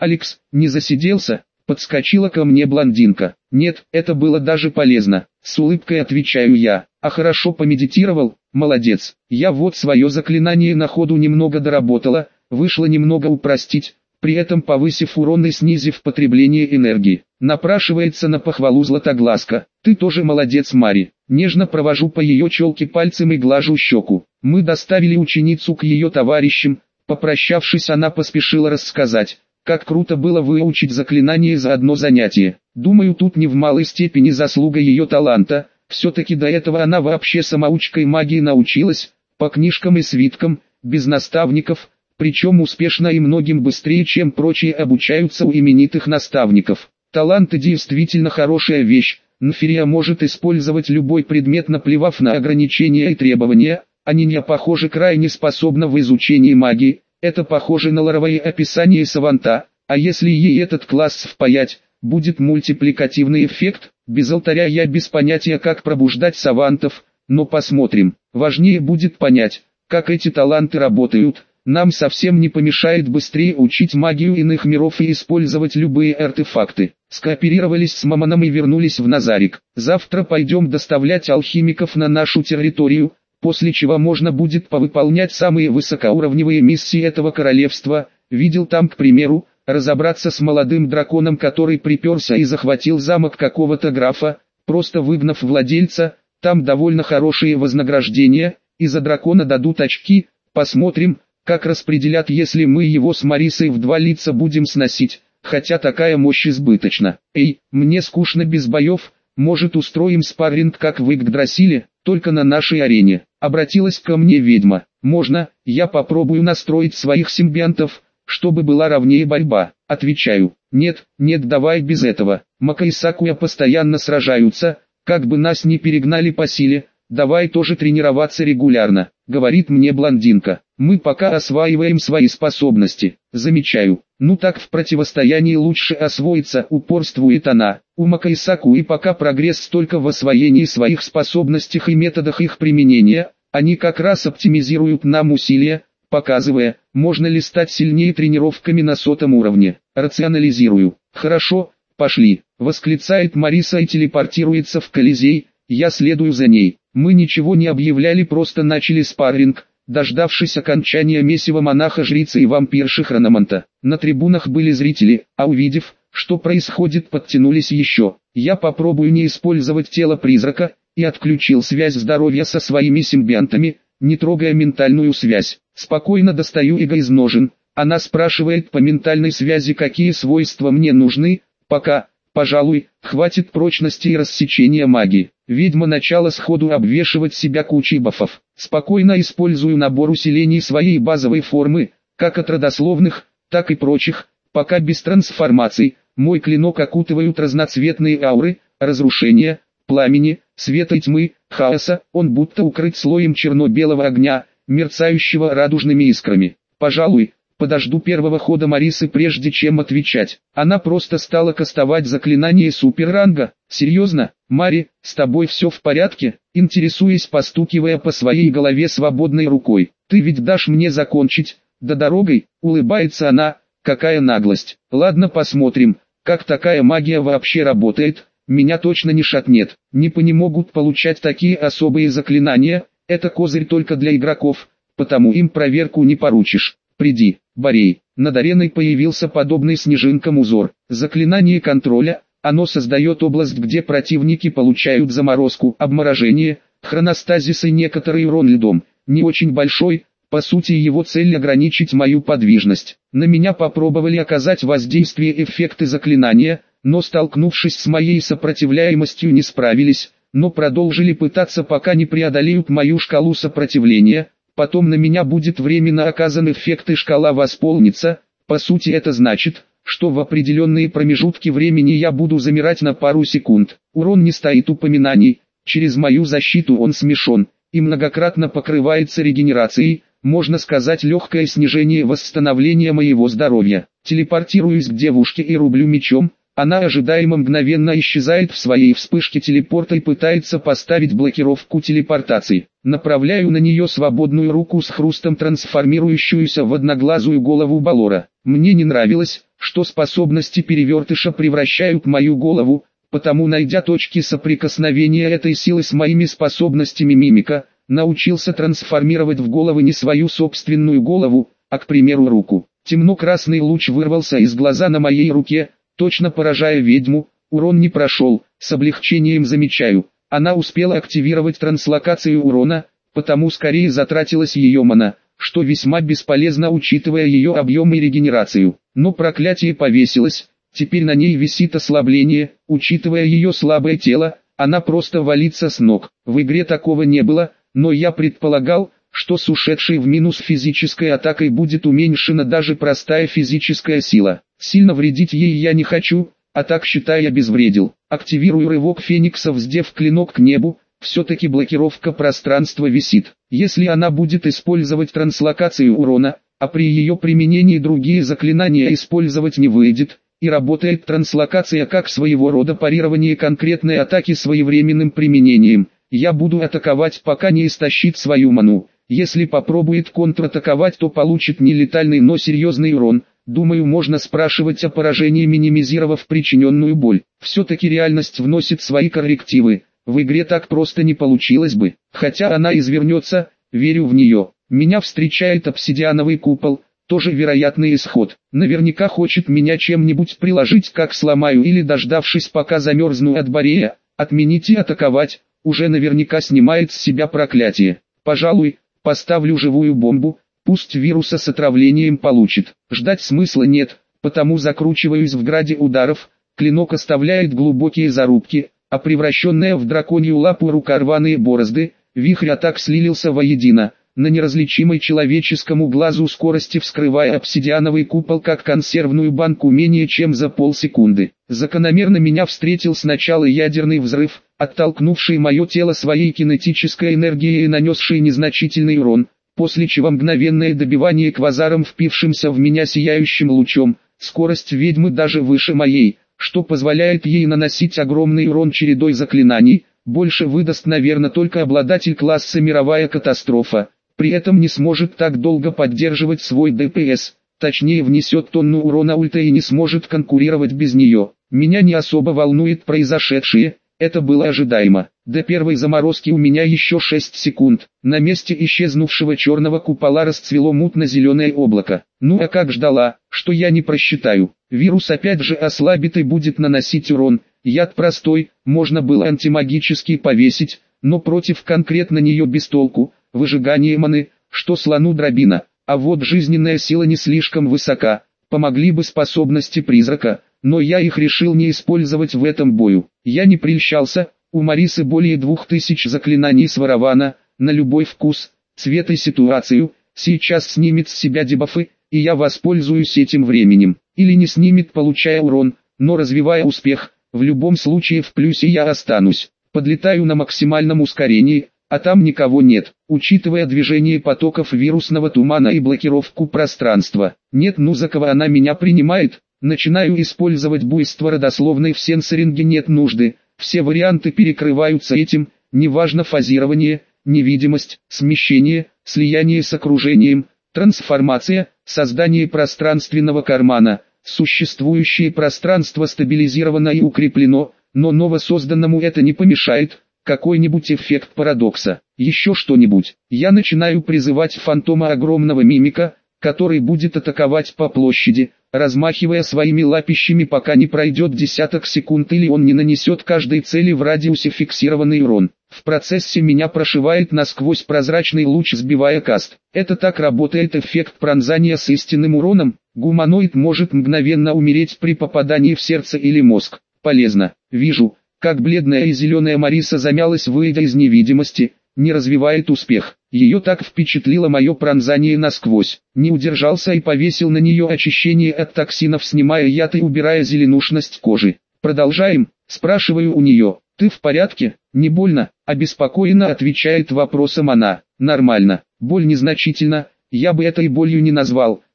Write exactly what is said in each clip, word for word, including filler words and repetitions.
«Алекс, не засиделся?» — подскочила ко мне блондинка. «Нет, это было даже полезно», — с улыбкой отвечаю я. «А хорошо помедитировал? Молодец. Я вот свое заклинание на ходу немного доработала, вышло немного упростить, при этом повысив урон и снизив потребление энергии. Напрашивается на похвалу Златоглазка. Ты тоже молодец, Мари». Нежно провожу по ее челке пальцем и глажу щеку. Мы доставили ученицу к ее товарищам. Попрощавшись, она поспешила рассказать, как круто было выучить заклинание за одно занятие. Думаю, тут не в малой степени заслуга ее таланта. Все-таки до этого она вообще самоучкой магии научилась, по книжкам и свиткам, без наставников, причем успешно и многим быстрее, чем прочие обучаются у именитых наставников. Таланты действительно хорошая вещь. Нфирия может использовать любой предмет, наплевав на ограничения и требования. Аниня, похоже, крайне способна в изучении магии. Это похоже на лоровое описание Саванта, а если ей этот класс впаять, будет мультипликативный эффект. Без алтаря я без понятия, как пробуждать савантов, но посмотрим. Важнее будет понять, как эти таланты работают. Нам совсем не помешает быстрее учить магию иных миров и использовать любые артефакты. Скооперировались с Мамоном и вернулись в Назарик. Завтра пойдем доставлять алхимиков на нашу территорию, после чего можно будет повыполнять самые высокоуровневые миссии этого королевства. Видел там, к примеру, разобраться с молодым драконом, который приперся и захватил замок какого-то графа, просто выгнав владельца. Там довольно хорошие вознаграждения, и за дракона дадут очки. Посмотрим, как распределят, если мы его с Марисой в два лица будем сносить, хотя такая мощь избыточна. Эй, мне скучно без боев, может устроим спарринг, как в Игдрасиле, только на нашей арене. Обратилась ко мне ведьма. Можно, я попробую настроить своих симбионтов, чтобы была ровнее борьба. Отвечаю, нет, нет, давай без этого. Мака и Сакуя постоянно сражаются, как бы нас не перегнали по силе. Давай тоже тренироваться регулярно, говорит мне блондинка. Мы пока осваиваем свои способности. Замечаю. Ну так в противостоянии лучше освоиться, упорствует она. У Мака и Сакуи пока прогресс только в освоении своих способностях и методах их применения. Они как раз оптимизируют нам усилия, показывая, можно ли стать сильнее тренировками на сотом уровне. Рационализирую. Хорошо, пошли, восклицает Мариса и телепортируется в Колизей. Я следую за ней. Мы ничего не объявляли, просто начали спарринг, дождавшись окончания месива монаха-жрицы и вампирши Хрономанта. На трибунах были зрители, а увидев, что происходит, подтянулись еще. Я попробую не использовать тело призрака, и отключил связь здоровья со своими симбионтами, не трогая ментальную связь. Спокойно достаю иго из ножен. Она спрашивает по ментальной связи, какие свойства мне нужны. Пока, пожалуй, хватит прочности и рассечения магии. Ведьма начала сходу обвешивать себя кучей бафов. Спокойно использую набор усилений своей базовой формы, как от родословных, так и прочих, пока без трансформаций. Мой клинок окутывают разноцветные ауры, разрушения, пламени, света и тьмы, хаоса. Он будто укрыт слоем черно-белого огня, мерцающего радужными искрами. Пожалуй, подожду первого хода Марисы, прежде чем отвечать. Она просто стала кастовать заклинание суперранга. Серьезно, Мари, с тобой все в порядке? Интересуясь, постукивая по своей голове свободной рукой. Ты ведь дашь мне закончить? Да дорогой, улыбается она. Какая наглость. Ладно, посмотрим, как такая магия вообще работает. Меня точно не шатнет. Непы не могут получать такие особые заклинания. Это козырь только для игроков, потому им проверку не поручишь. Приди, Борей. Над ареной появился подобный снежинкам узор. Заклинание контроля. Оно создает область, где противники получают заморозку, обморожение, хроностазис и некоторый урон льдом. Не очень большой, по сути его цель ограничить мою подвижность. На меня попробовали оказать воздействие эффекты заклинания, но столкнувшись с моей сопротивляемостью не справились, но продолжили пытаться, пока не преодолеют мою шкалу сопротивления. Потом на меня будет временно оказан эффект и шкала восполнится. По сути это значит, что в определенные промежутки времени я буду замирать на пару секунд. Урон не стоит упоминаний, через мою защиту он смешон, и многократно покрывается регенерацией, можно сказать легкое снижение восстановления моего здоровья. Телепортируюсь к девушке и рублю мечом, Она ожидаемо мгновенно исчезает в своей вспышке телепорта и пытается поставить блокировку телепортации. Направляю на нее свободную руку с хрустом, трансформирующуюся в одноглазую голову Балора. Мне не нравилось, что способности перевертыша превращают мою голову, потому, найдя точки соприкосновения этой силы с моими способностями мимика, научился трансформировать в голову не свою собственную голову, а, к примеру, руку. Темно-красный луч вырвался из глаза на моей руке, точно поражая ведьму. Урон не прошел, с облегчением замечаю. Она успела активировать транслокацию урона, потому скорее затратилась ее мана, что весьма бесполезно, учитывая ее объем и регенерацию. Но проклятие повесилось, теперь на ней висит ослабление, учитывая ее слабое тело, она просто валится с ног. В игре такого не было, но я предполагал, что с ушедшей в минус физической атакой будет уменьшена даже простая физическая сила. Сильно вредить ей я не хочу, а так, считай, обезвредил. Активирую рывок Феникса, вздев клинок к небу, все-таки блокировка пространства висит. Если она будет использовать транслокацию урона, а при ее применении другие заклинания использовать не выйдет, и работает транслокация как своего рода парирование конкретной атаки своевременным применением, я буду атаковать, пока не истощит свою ману. Если попробует контратаковать, то получит не летальный, но серьезный урон. Думаю, можно спрашивать о поражении, минимизировав причиненную боль. Все-таки реальность вносит свои коррективы. В игре так просто не получилось бы. Хотя она извернется, верю в нее. Меня встречает обсидиановый купол, тоже вероятный исход. Наверняка хочет меня чем-нибудь приложить, как сломаю, или, дождавшись пока замерзну от Борея, отменить и атаковать, уже наверняка снимает с себя проклятие. Пожалуй, поставлю живую бомбу, пусть вируса с отравлением получит. Ждать смысла нет, потому закручиваюсь в граде ударов, клинок оставляет глубокие зарубки, а превращенная в драконью лапу рука рваные борозды, вихрь атак слилился воедино, на неразличимой человеческому глазу скорости вскрывая обсидиановый купол как консервную банку менее чем за полсекунды. Закономерно меня встретил сначала ядерный взрыв, оттолкнувший мое тело своей кинетической энергией и нанесший незначительный урон, после чего мгновенное добивание квазаром, впившимся в меня сияющим лучом. Скорость ведьмы даже выше моей, что позволяет ей наносить огромный урон чередой заклинаний. Больше выдаст, наверное, только обладатель класса «Мировая катастрофа». При этом не сможет так долго поддерживать свой ДПС, точнее внесет тонну урона ульта и не сможет конкурировать без нее. Меня не особо волнует произошедшее, это было ожидаемо. До первой заморозки у меня еще шесть секунд. На месте исчезнувшего черного купола расцвело мутно-зеленое облако. Ну а как ждала, что я не просчитаю. Вирус опять же ослабит и будет наносить урон. Яд простой, можно было антимагический повесить, но против конкретно нее без толку. Выжигание маны, что слону дробина, а вот жизненная сила не слишком высока, помогли бы способности призрака, но я их решил не использовать в этом бою. Я не прельщался, у Марисы более двух тысяч заклинаний своровано, на любой вкус, цвет и ситуацию, сейчас снимет с себя дебафы, и я воспользуюсь этим временем, или не снимет, получая урон, но развивая успех, в любом случае в плюсе я останусь. Подлетаю на максимальном ускорении, а там никого нет, учитывая движение потоков вирусного тумана и блокировку пространства. Нет, ну за кого она меня принимает? Начинаю использовать буйство родословной, в сенсоринге нет нужды, все варианты перекрываются этим, неважно фазирование, невидимость, смещение, слияние с окружением, трансформация, создание пространственного кармана. Существующее пространство стабилизировано и укреплено, но новосозданному это не помешает. Какой-нибудь эффект парадокса, еще что-нибудь. Я начинаю призывать фантома огромного мимика, который будет атаковать по площади, размахивая своими лапищами, пока не пройдет десяток секунд или он не нанесет каждой цели в радиусе фиксированный урон. В процессе меня прошивает насквозь прозрачный луч, сбивая каст. Это так работает эффект пронзания с истинным уроном. Гуманоид может мгновенно умереть при попадании в сердце или мозг. Полезно. Вижу, как бледная и зеленая Мариса замялась, выйдя из невидимости, не развивает успех. Ее так впечатлило мое пронзание насквозь. Не удержался и повесил на нее очищение от токсинов, снимая яд и убирая зеленушность кожи. Продолжаем, спрашиваю у нее. Ты в порядке? Не больно? Обеспокоенно отвечает вопросом она. Нормально. Боль незначительна, я бы это и болью не назвал.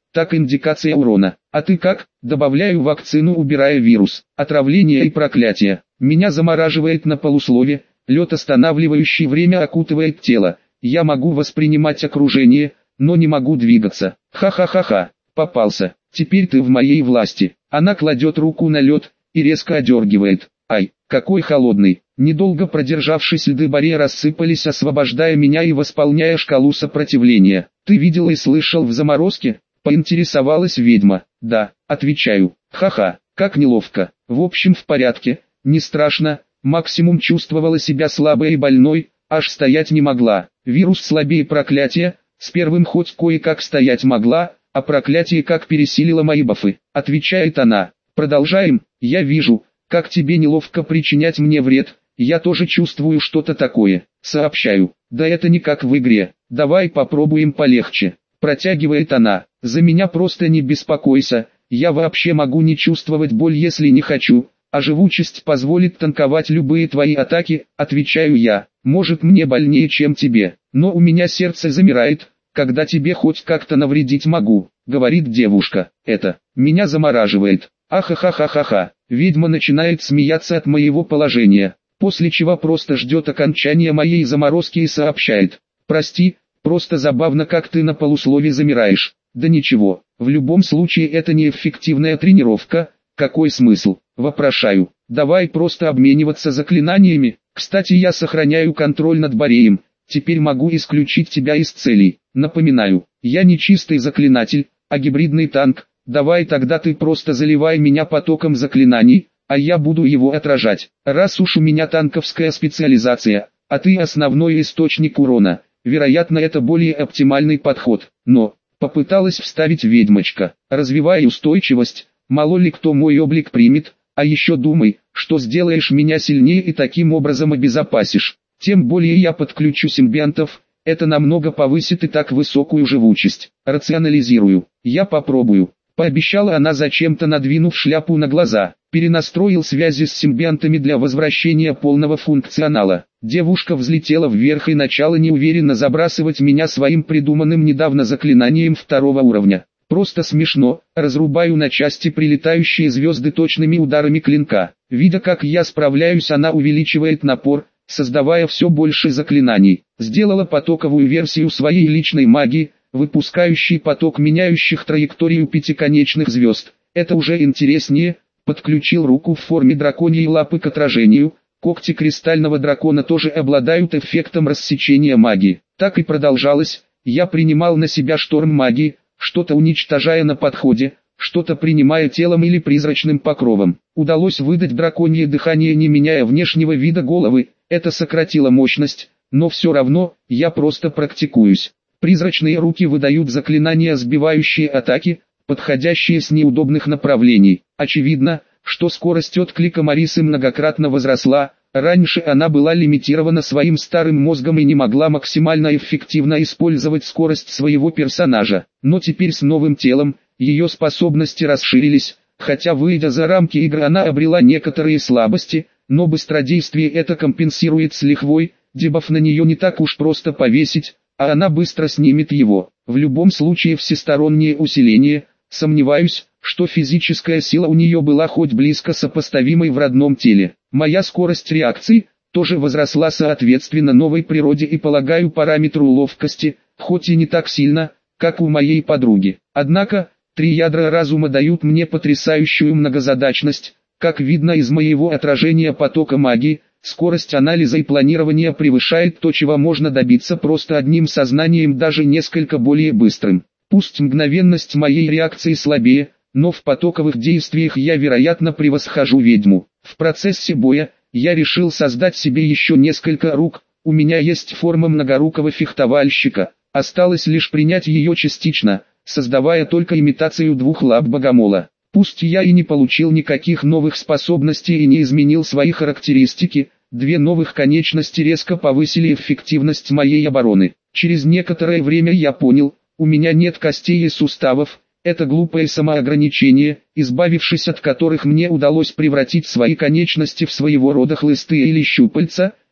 так индикация урона. А ты как? Добавляю вакцину, убирая вирус, отравление и проклятие. Меня замораживает на полуслове, лед, останавливающий время, окутывает тело. Я могу воспринимать окружение, но не могу двигаться. Ха-ха-ха-ха, попался. Теперь ты в моей власти. Она кладет руку на лед и резко одергивает. Ай, какой холодный. Недолго продержавшись, льды барьера рассыпались, освобождая меня и восполняя шкалу сопротивления. Ты видел и слышал в заморозке? Поинтересовалась ведьма. Да, отвечаю. Ха-ха, как неловко. В общем, в порядке, не страшно. Максимум чувствовала себя слабой и больной, аж стоять не могла. Вирус слабее проклятия, с первым хоть кое-как стоять могла, а проклятие как пересилило мои бафы. Отвечает она. Продолжаем. Я вижу, как тебе неловко причинять мне вред. Я тоже чувствую что-то такое. Сообщаю. Да это не как в игре. Давай попробуем полегче. Протягивает она. За меня просто не беспокойся. Я вообще могу не чувствовать боль, если не хочу. А живучесть позволит танковать любые твои атаки, отвечаю я. Может, мне больнее, чем тебе, но у меня сердце замирает, когда тебе хоть как-то навредить могу, говорит девушка. Это меня замораживает. Ахахахахаха. Ведьма начинает смеяться от моего положения, после чего просто ждет окончания моей заморозки и сообщает. Прости, просто забавно, как ты на полуслове замираешь. Да ничего, в любом случае это неэффективная тренировка. Какой смысл? Вопрошаю. Давай просто обмениваться заклинаниями. Кстати, я сохраняю контроль над Бореем. Теперь могу исключить тебя из целей. Напоминаю, я не чистый заклинатель, а гибридный танк. Давай тогда ты просто заливай меня потоком заклинаний, а я буду его отражать. Раз уж у меня танковская специализация, а ты основной источник урона, вероятно, это более оптимальный подход. Но, попыталась вставить ведьмочка, развивай устойчивость, мало ли кто мой облик примет, а еще думай, что сделаешь меня сильнее и таким образом обезопасишь. Тем более я подключу симбионтов, это намного повысит и так высокую живучесть. Рационализирую, я попробую. Пообещала она, зачем-то надвинув шляпу на глаза. Перенастроил связи с симбионтами для возвращения полного функционала. Девушка взлетела вверх и начала неуверенно забрасывать меня своим придуманным недавно заклинанием второго уровня. Просто смешно, разрубаю на части прилетающие звезды точными ударами клинка. Видя, как я справляюсь, она увеличивает напор, создавая все больше заклинаний. Сделала потоковую версию своей личной магии, выпускающий поток меняющих траекторию пятиконечных звезд. Это уже интереснее. Подключил руку в форме драконьей лапы к отражению. Когти кристального дракона тоже обладают эффектом рассечения магии. Так и продолжалось. Я принимал на себя шторм магии, что-то уничтожая на подходе, что-то принимая телом или призрачным покровом. Удалось выдать драконье дыхание, не меняя внешнего вида головы. Это сократило мощность, но все равно, я просто практикуюсь. Призрачные руки выдают заклинания, сбивающие атаки, подходящие с неудобных направлений. Очевидно, что скорость отклика Марисы многократно возросла. Раньше она была лимитирована своим старым мозгом и не могла максимально эффективно использовать скорость своего персонажа. Но теперь с новым телом, ее способности расширились, хотя выйдя за рамки игры она обрела некоторые слабости, но быстродействие это компенсирует с лихвой, дебаф на нее не так уж просто повесить, а она быстро снимет его. В любом случае всестороннее усиление. Сомневаюсь, что физическая сила у нее была хоть близко сопоставимой в родном теле. Моя скорость реакции тоже возросла соответственно новой природе и, полагаю, параметру ловкости, хоть и не так сильно, как у моей подруги. Однако, три ядра разума дают мне потрясающую многозадачность. Как видно из моего отражения потока магии, скорость анализа и планирования превышает то, чего можно добиться просто одним сознанием, даже несколько более быстрым. Пусть мгновенность моей реакции слабее, но в потоковых действиях я, вероятно, превосхожу ведьму. В процессе боя, я решил создать себе еще несколько рук. У меня есть форма многорукого фехтовальщика, осталось лишь принять ее частично, создавая только имитацию двух лап богомола. Пусть я и не получил никаких новых способностей и не изменил свои характеристики, две новых конечности резко повысили эффективность моей обороны. Через некоторое время я понял, у меня нет костей и суставов, это глупое самоограничение, избавившись от которых мне удалось превратить свои конечности в своего рода хлысты или щупальца.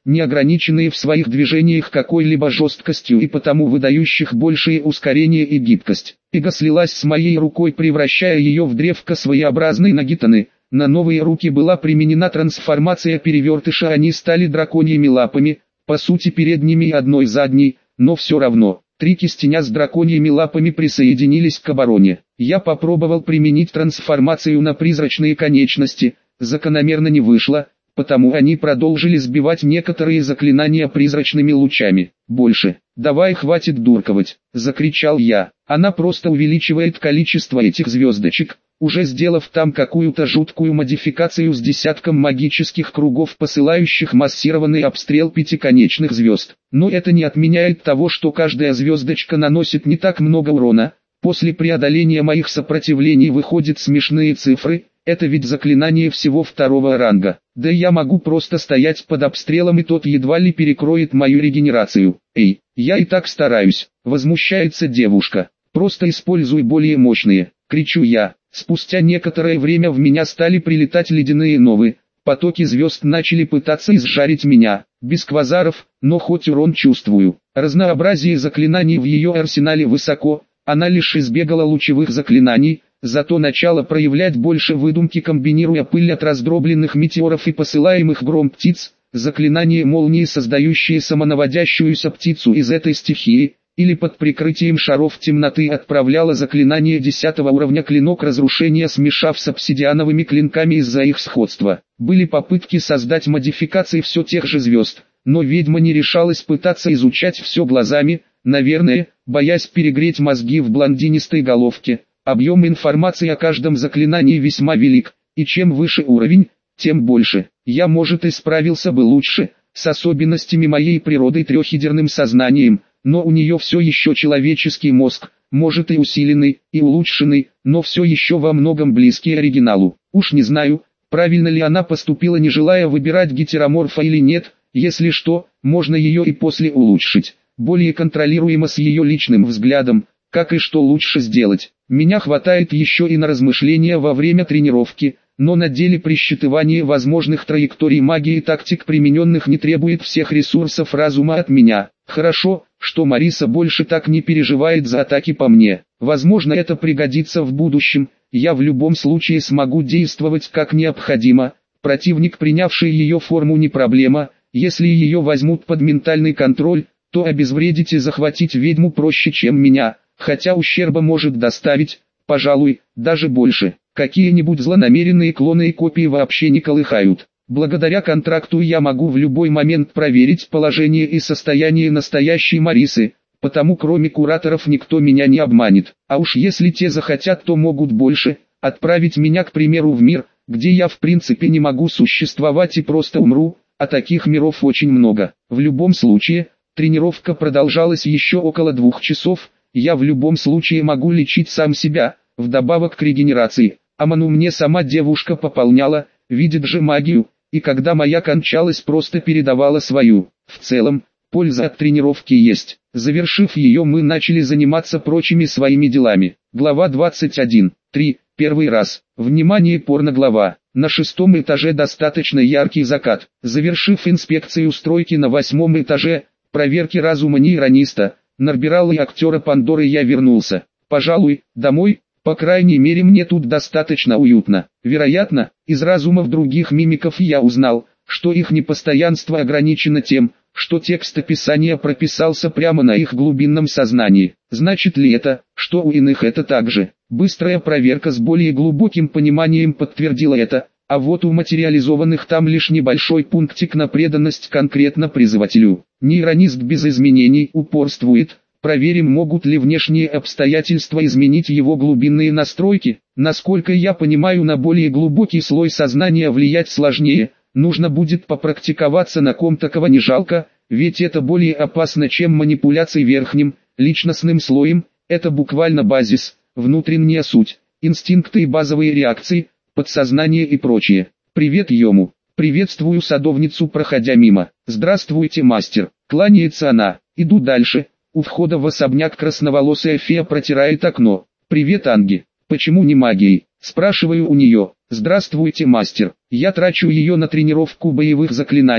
не ограниченные в своих движениях какой-либо жесткостью и потому выдающих большее ускорение и гибкость. Ига слилась с моей рукой, превращая ее в древко своеобразной нагитаны. На новые руки была применена трансформация перевертыша, они стали драконьими лапами, по сути передними и одной задней, но все равно. Три кистеня с драконьими лапами присоединились к обороне. Я попробовал применить трансформацию на призрачные конечности, закономерно не вышло, потому они продолжили сбивать некоторые заклинания призрачными лучами. «Больше, давай, хватит дурковать», — закричал я. «Она просто увеличивает количество этих звездочек, уже сделав там какую-то жуткую модификацию с десятком магических кругов, посылающих массированный обстрел пятиконечных звезд. Но это не отменяет того, что каждая звездочка наносит не так много урона. После преодоления моих сопротивлений выходят смешные цифры, это ведь заклинание всего второго ранга. Да я могу просто стоять под обстрелом, и тот едва ли перекроет мою регенерацию. Эй, я и так стараюсь», — возмущается девушка. «Просто используй более мощные», — кричу я. Спустя некоторое время в меня стали прилетать ледяные новы, потоки звезд начали пытаться изжарить меня, без квазаров, но хоть урон чувствую. Разнообразие заклинаний в ее арсенале высоко, она лишь избегала лучевых заклинаний, зато начала проявлять больше выдумки, комбинируя пыль от раздробленных метеоров и посылаемых гром птиц, заклинание молнии, создающие самонаводящуюся птицу из этой стихии, или под прикрытием шаров темноты отправляла заклинание десятого уровня клинок разрушения, смешав с обсидиановыми клинками из-за их сходства. Были попытки создать модификации все тех же звезд, но ведьма не решалась пытаться изучать все глазами, наверное, боясь перегреть мозги в блондинистой головке. Объем информации о каждом заклинании весьма велик, и чем выше уровень, тем больше. Я, может, и справился бы лучше, с особенностями моей природы трехъядерным сознанием, но у нее все еще человеческий мозг, может и усиленный, и улучшенный, но все еще во многом близкий оригиналу. Уж не знаю, правильно ли она поступила, не желая выбирать гетероморфа или нет, если что, можно ее и после улучшить, более контролируемо с ее личным взглядом, как и что лучше сделать. Меня хватает еще и на размышления во время тренировки, но на деле присчитывание возможных траекторий магии и тактик примененных не требует всех ресурсов разума от меня. Хорошо, что Мариса больше так не переживает за атаки по мне. Возможно, это пригодится в будущем, я в любом случае смогу действовать как необходимо. Противник, принявший ее форму, не проблема, если ее возьмут под ментальный контроль, то обезвредить и захватить ведьму проще, чем меня, хотя ущерба может доставить, пожалуй, даже больше. Какие-нибудь злонамеренные клоны и копии вообще не колыхают. Благодаря контракту я могу в любой момент проверить положение и состояние настоящей Марисы, потому кроме кураторов никто меня не обманет. А уж если те захотят, то могут больше, отправить меня, к примеру, в мир, где я в принципе не могу существовать и просто умру, а таких миров очень много. В любом случае, тренировка продолжалась еще около двух часов, я в любом случае могу лечить сам себя, вдобавок к регенерации. А ману мне сама девушка пополняла, видит же магию, и когда моя кончалась, просто передавала свою. В целом, польза от тренировки есть. Завершив ее, мы начали заниматься прочими своими делами. Глава двадцать один. три. Первый раз. Внимание, порноглава. На шестом этаже достаточно яркий закат. Завершив инспекцию стройки на восьмом этаже, проверки разума нейрониста, Нарбирала и актера Пандоры, я вернулся. Пожалуй, домой. По крайней мере, мне тут достаточно уютно. Вероятно, из разумов других мимиков я узнал, что их непостоянство ограничено тем, что текст описания прописался прямо на их глубинном сознании. Значит ли это, что у иных это так же? Быстрая проверка с более глубоким пониманием подтвердила это, а вот у материализованных там лишь небольшой пунктик на преданность конкретно призывателю. Нейронист без изменений упорствует. Проверим, могут ли внешние обстоятельства изменить его глубинные настройки. Насколько я понимаю, на более глубокий слой сознания влиять сложнее, нужно будет попрактиковаться на ком, такого не жалко, ведь это более опасно, чем манипуляции верхним, личностным слоем, это буквально базис, внутренняя суть, инстинкты и базовые реакции, подсознание и прочее. Привет, Йому. Приветствую садовницу, проходя мимо. Здравствуйте, мастер. Кланяется она. Иду дальше. У входа в особняк красноволосая фея протирает окно. «Привет, Анги. Почему не магией?» Спрашиваю у нее. «Здравствуйте, мастер. Я трачу ее на тренировку боевых заклинаний,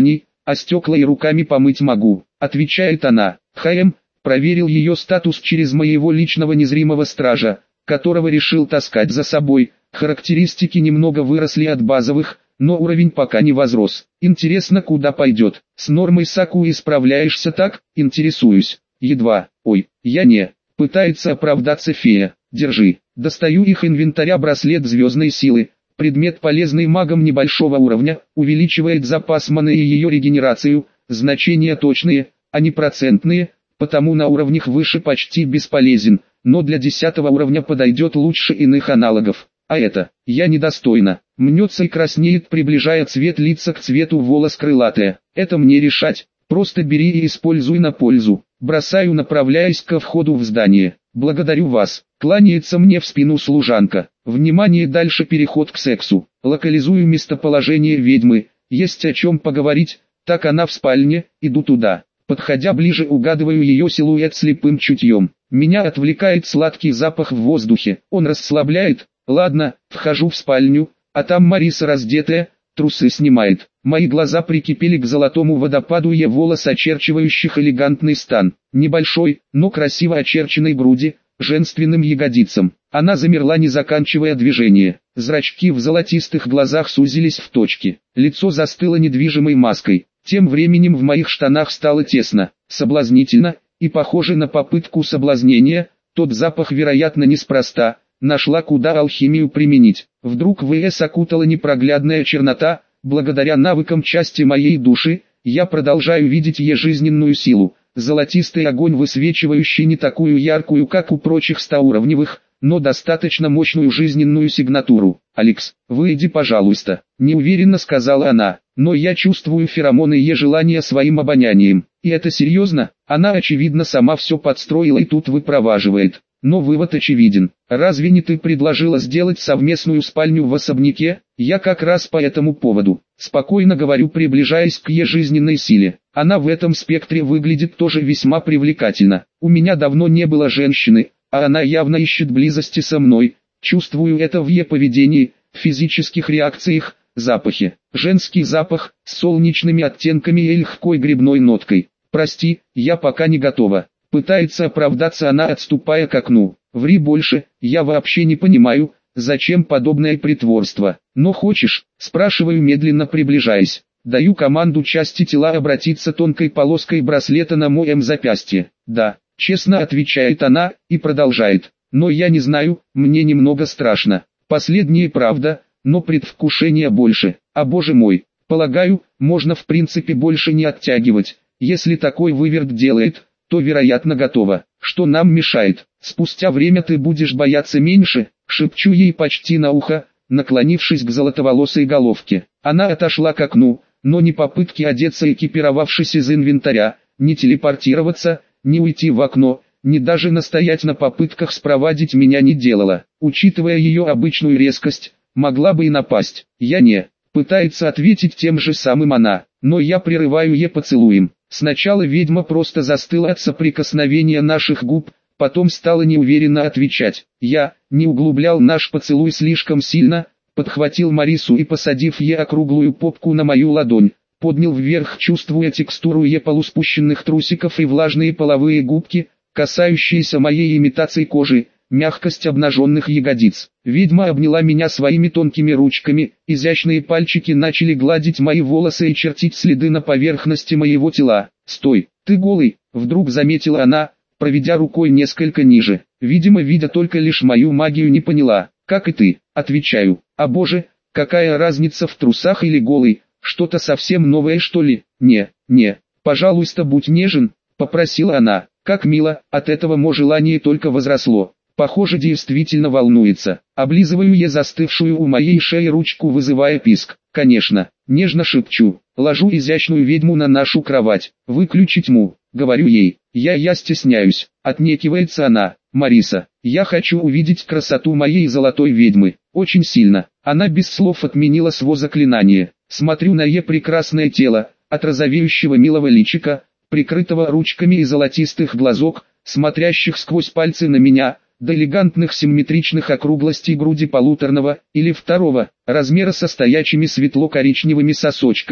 а стекла и руками помыть могу, отвечает она. ХМ, проверил ее статус через моего личного незримого стража, которого решил таскать за собой. Характеристики немного выросли от базовых, но уровень пока не возрос. Интересно, куда пойдет. С нормой Сакуи справляешься так? Интересуюсь. Едва. Ой, я не. Пытается оправдаться фея. Держи. Достаю их инвентаря браслет звездной силы. Предмет, полезный магам небольшого уровня, увеличивает запас маны и ее регенерацию. Значения точные, а не процентные, потому на уровнях выше почти бесполезен, но для десятого уровня подойдет лучше иных аналогов. А это, я недостойна. Мнется и краснеет, приближая цвет лица к цвету волос крылатая. Это мне решать. Просто бери и используй на пользу. Бросаю, направляясь ко входу в здание. Благодарю вас. Кланяется мне в спину служанка. Внимание, дальше переход к сексу. Локализую местоположение ведьмы. Есть о чем поговорить. Так она в спальне, иду туда. Подходя ближе, угадываю ее силуэт слепым чутьем. Меня отвлекает сладкий запах в воздухе. Он расслабляет. Ладно, вхожу в спальню, а там Мариса раздетая, трусы снимает. Мои глаза прикипели к золотому водопаду ее волос, очерчивающих элегантный стан, небольшой, но красиво очерченной груди, женственным ягодицам. Она замерла, не заканчивая движение. Зрачки в золотистых глазах сузились в точки. Лицо застыло недвижимой маской. Тем временем в моих штанах стало тесно, соблазнительно и похоже на попытку соблазнения. Тот запах, вероятно, неспроста. Нашла, куда алхимию применить. Вдруг ВС окутала непроглядная чернота. Благодаря навыкам части моей души, я продолжаю видеть ее жизненную силу. Золотистый огонь, высвечивающий не такую яркую, как у прочих стауровневых, но достаточно мощную жизненную сигнатуру. «Алекс, выйди, пожалуйста», — неуверенно сказала она. Но я чувствую феромоны ее желания своим обонянием. И это серьезно? Она, очевидно, сама все подстроила и тут выпроваживает. Но вывод очевиден. Разве не ты предложила сделать совместную спальню в особняке? Я как раз по этому поводу. Спокойно говорю, приближаясь к ее жизненной силе. Она в этом спектре выглядит тоже весьма привлекательно. У меня давно не было женщины, а она явно ищет близости со мной. Чувствую это в ее поведении, физических реакциях, запахе. Женский запах, с солнечными оттенками и легкой грибной ноткой. Прости, я пока не готова. Пытается оправдаться она, отступая к окну. Ври больше, я вообще не понимаю, зачем подобное притворство. Но хочешь? Спрашиваю, медленно приближаясь. Даю команду части тела обратиться тонкой полоской браслета на моем запястье. Да, честно отвечает она, и продолжает. Но я не знаю, мне немного страшно. Последнее правда, но предвкушение больше. А боже мой, полагаю, можно в принципе больше не оттягивать. Если такой выверт делает, то вероятно готова. Что нам мешает? Спустя время ты будешь бояться меньше, шепчу ей почти на ухо, наклонившись к золотоволосой головке. Она отошла к окну, но ни попытки одеться, экипировавшись из инвентаря, ни телепортироваться, ни уйти в окно, ни даже настоять на попытках спровадить меня не делала. Учитывая ее обычную резкость, могла бы и напасть. Я не. Пытается ответить тем же самым она, но я прерываю ее поцелуем. Сначала ведьма просто застыла от соприкосновения наших губ, потом стала неуверенно отвечать. Я не углублял наш поцелуй слишком сильно, подхватил Марису и, посадив ей округлую попку на мою ладонь, поднял вверх, чувствуя текстуру ее полуспущенных трусиков и влажные половые губки, касающиеся моей имитации кожи, мягкость обнаженных ягодиц. Ведьма обняла меня своими тонкими ручками, изящные пальчики начали гладить мои волосы и чертить следы на поверхности моего тела. «Стой, ты голый», — вдруг заметила она, проведя рукой несколько ниже. Видимо, видя только лишь мою магию, не поняла. «Как и ты», — отвечаю. «А боже, какая разница, в трусах или голый, что-то совсем новое, что ли?» «Не, не, пожалуйста, будь нежен», — попросила она. «Как мило», от этого мо желание только возросло. Похоже, действительно волнуется. Облизываю я застывшую у моей шеи ручку, вызывая писк. Конечно, нежно шепчу. Ложу изящную ведьму на нашу кровать. «Выключи тьму», — говорю ей. «Я, я стесняюсь», — отнекивается она. «Мариса, я хочу увидеть красоту моей золотой ведьмы. Очень сильно». Она без слов отменила сво заклинание. Смотрю на ее прекрасное тело, от розовеющего милого личика, прикрытого ручками и золотистых глазок, смотрящих сквозь пальцы на меня, до элегантных симметричных округлостей груди полуторного или второго размера со стоячими светло-коричневыми сосочками.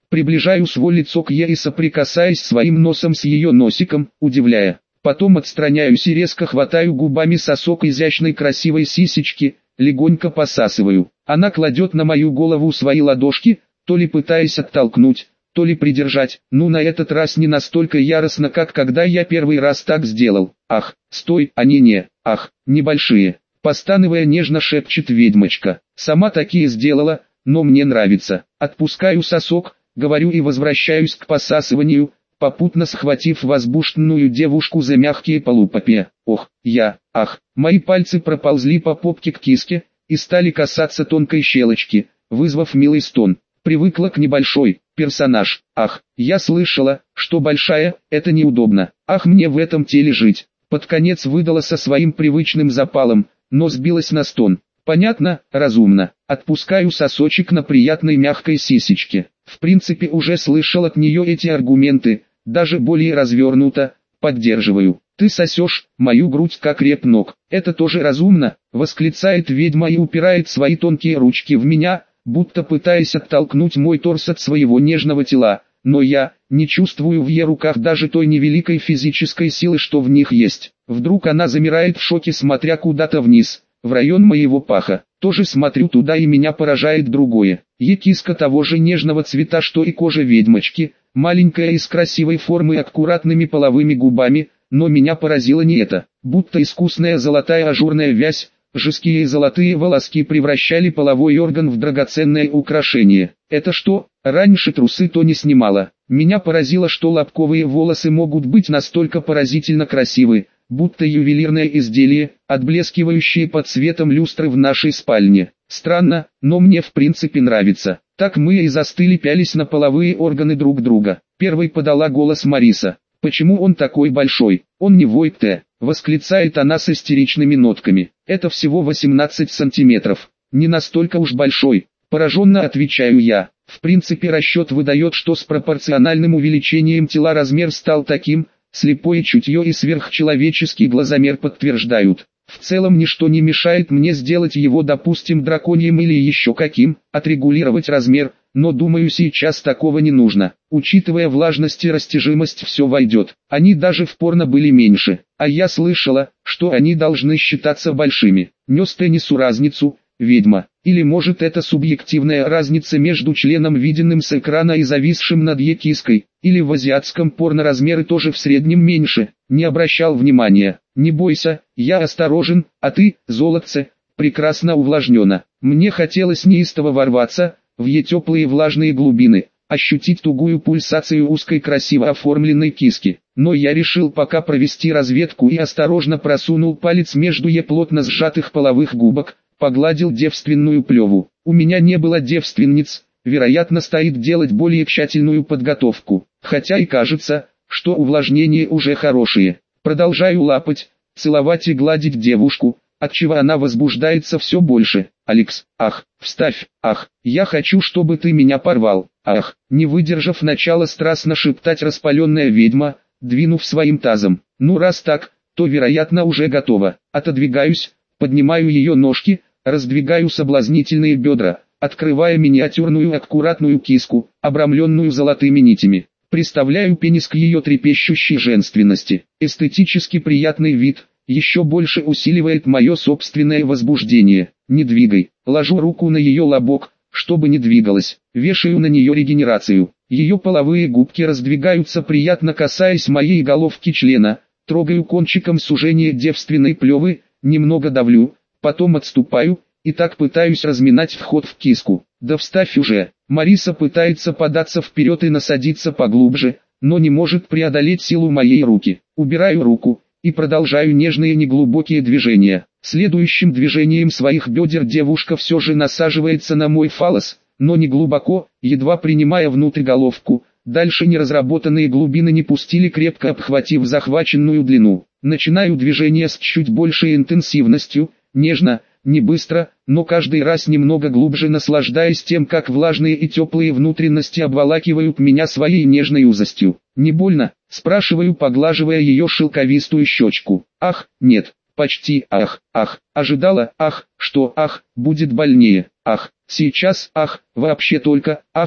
Приближаю свое лицо к ей и соприкасаясь своим носом с ее носиком, удивляя. Потом отстраняюсь и резко хватаю губами сосок изящной красивой сисечки, легонько посасываю. Она кладет на мою голову свои ладошки, то ли пытаясь оттолкнуть, то ли придержать, ну на этот раз не настолько яростно, как когда я первый раз так сделал. Ах, стой, они не, ах, небольшие. Постановая нежно шепчет ведьмочка. Сама такие сделала, но мне нравится. Отпускаю сосок, говорю и возвращаюсь к посасыванию, попутно схватив возбужденную девушку за мягкие полупопе. Ох, я, ах, мои пальцы проползли по попке к киске и стали касаться тонкой щелочки, вызвав милый стон. Привыкла к небольшой, персонаж. Ах, я слышала, что большая, это неудобно. Ах, мне в этом теле жить. Под конец выдала со своим привычным запалом, но сбилась на стон. Понятно, разумно. Отпускаю сосочек на приятной мягкой сисечке. В принципе уже слышал от нее эти аргументы, даже более развернуто, поддерживаю. Ты сосешь мою грудь как реп ног. Это тоже разумно, восклицает ведьма и упирает свои тонкие ручки в меня, будто пытаясь оттолкнуть мой торс от своего нежного тела, но я не чувствую в ее руках даже той невеликой физической силы, что в них есть. Вдруг она замирает в шоке, смотря куда-то вниз, в район моего паха. Тоже смотрю туда, и меня поражает другое. Ее киска того же нежного цвета, что и кожа ведьмочки, маленькая и с красивой формой и аккуратными половыми губами, но меня поразило не это, будто искусная золотая ажурная вязь. Жесткие золотые волоски превращали половой орган в драгоценное украшение. Это что, раньше трусы то не снимала. Меня поразило, что лобковые волосы могут быть настолько поразительно красивы, будто ювелирное изделие, отблескивающее под светом люстры в нашей спальне. Странно, но мне в принципе нравится. Так мы и застыли, пялись на половые органы друг друга. Первой подала голос Мариса. «Почему он такой большой? Он не Войт-Т», восклицает она с истеричными нотками. «Это всего восемнадцать сантиметров. Не настолько уж большой». Пораженно отвечаю я. В принципе расчет выдает, что с пропорциональным увеличением тела размер стал таким, слепое чутье и сверхчеловеческий глазомер подтверждают. В целом ничто не мешает мне сделать его, допустим, драконьим или еще каким, отрегулировать размер, но думаю, сейчас такого не нужно. Учитывая влажность и растяжимость, все войдет. Они даже в порно были меньше, а я слышала, что они должны считаться большими. Нес теннису разницу, ведьма. Или может это субъективная разница между членом, виденным с экрана, и зависшим над ее киской, или в азиатском порно размеры тоже в среднем меньше. Не обращал внимания. Не бойся, я осторожен, а ты, золотце, прекрасно увлажнена. Мне хотелось неистово ворваться в ее теплые влажные глубины, ощутить тугую пульсацию узкой красиво оформленной киски. Но я решил пока провести разведку и осторожно просунул палец между ее плотно сжатых половых губок, погладил девственную плеву. У меня не было девственниц, вероятно, стоит делать более тщательную подготовку, хотя и кажется, что увлажнения уже хорошие. Продолжаю лапать, целовать и гладить девушку, отчего она возбуждается все больше. «Алекс, ах, вставь, ах, я хочу, чтобы ты меня порвал, ах», не выдержав, начала страстно шептать распаленная ведьма, двинув своим тазом. Ну раз так, то вероятно уже готово. Отодвигаюсь, поднимаю ее ножки, раздвигаю соблазнительные бедра, открывая миниатюрную аккуратную киску, обрамленную золотыми нитями. Представляю пенис к ее трепещущей женственности. Эстетически приятный вид еще больше усиливает мое собственное возбуждение. Не двигай. Ложу руку на ее лобок, чтобы не двигалась. Вешаю на нее регенерацию. Ее половые губки раздвигаются, приятно касаясь моей головки члена. Трогаю кончиком сужение девственной плевы, немного давлю, потом отступаю, и так пытаюсь разминать вход в киску. Да вставь уже. Мариса пытается податься вперед и насадиться поглубже, но не может преодолеть силу моей руки. Убираю руку и продолжаю нежные неглубокие движения. Следующим движением своих бедер девушка все же насаживается на мой фаллос, но не глубоко, едва принимая внутрь головку. Дальше неразработанные глубины не пустили, крепко обхватив захваченную длину. Начинаю движение с чуть большей интенсивностью, нежно, не быстро, но каждый раз немного глубже, наслаждаясь тем, как влажные и теплые внутренности обволакивают меня своей нежной узостью. «Не больно?» – спрашиваю, поглаживая ее шелковистую щечку. «Ах, нет, почти, ах, ах, ожидала, ах, что, ах, будет больнее, ах, сейчас, ах, вообще только, ах».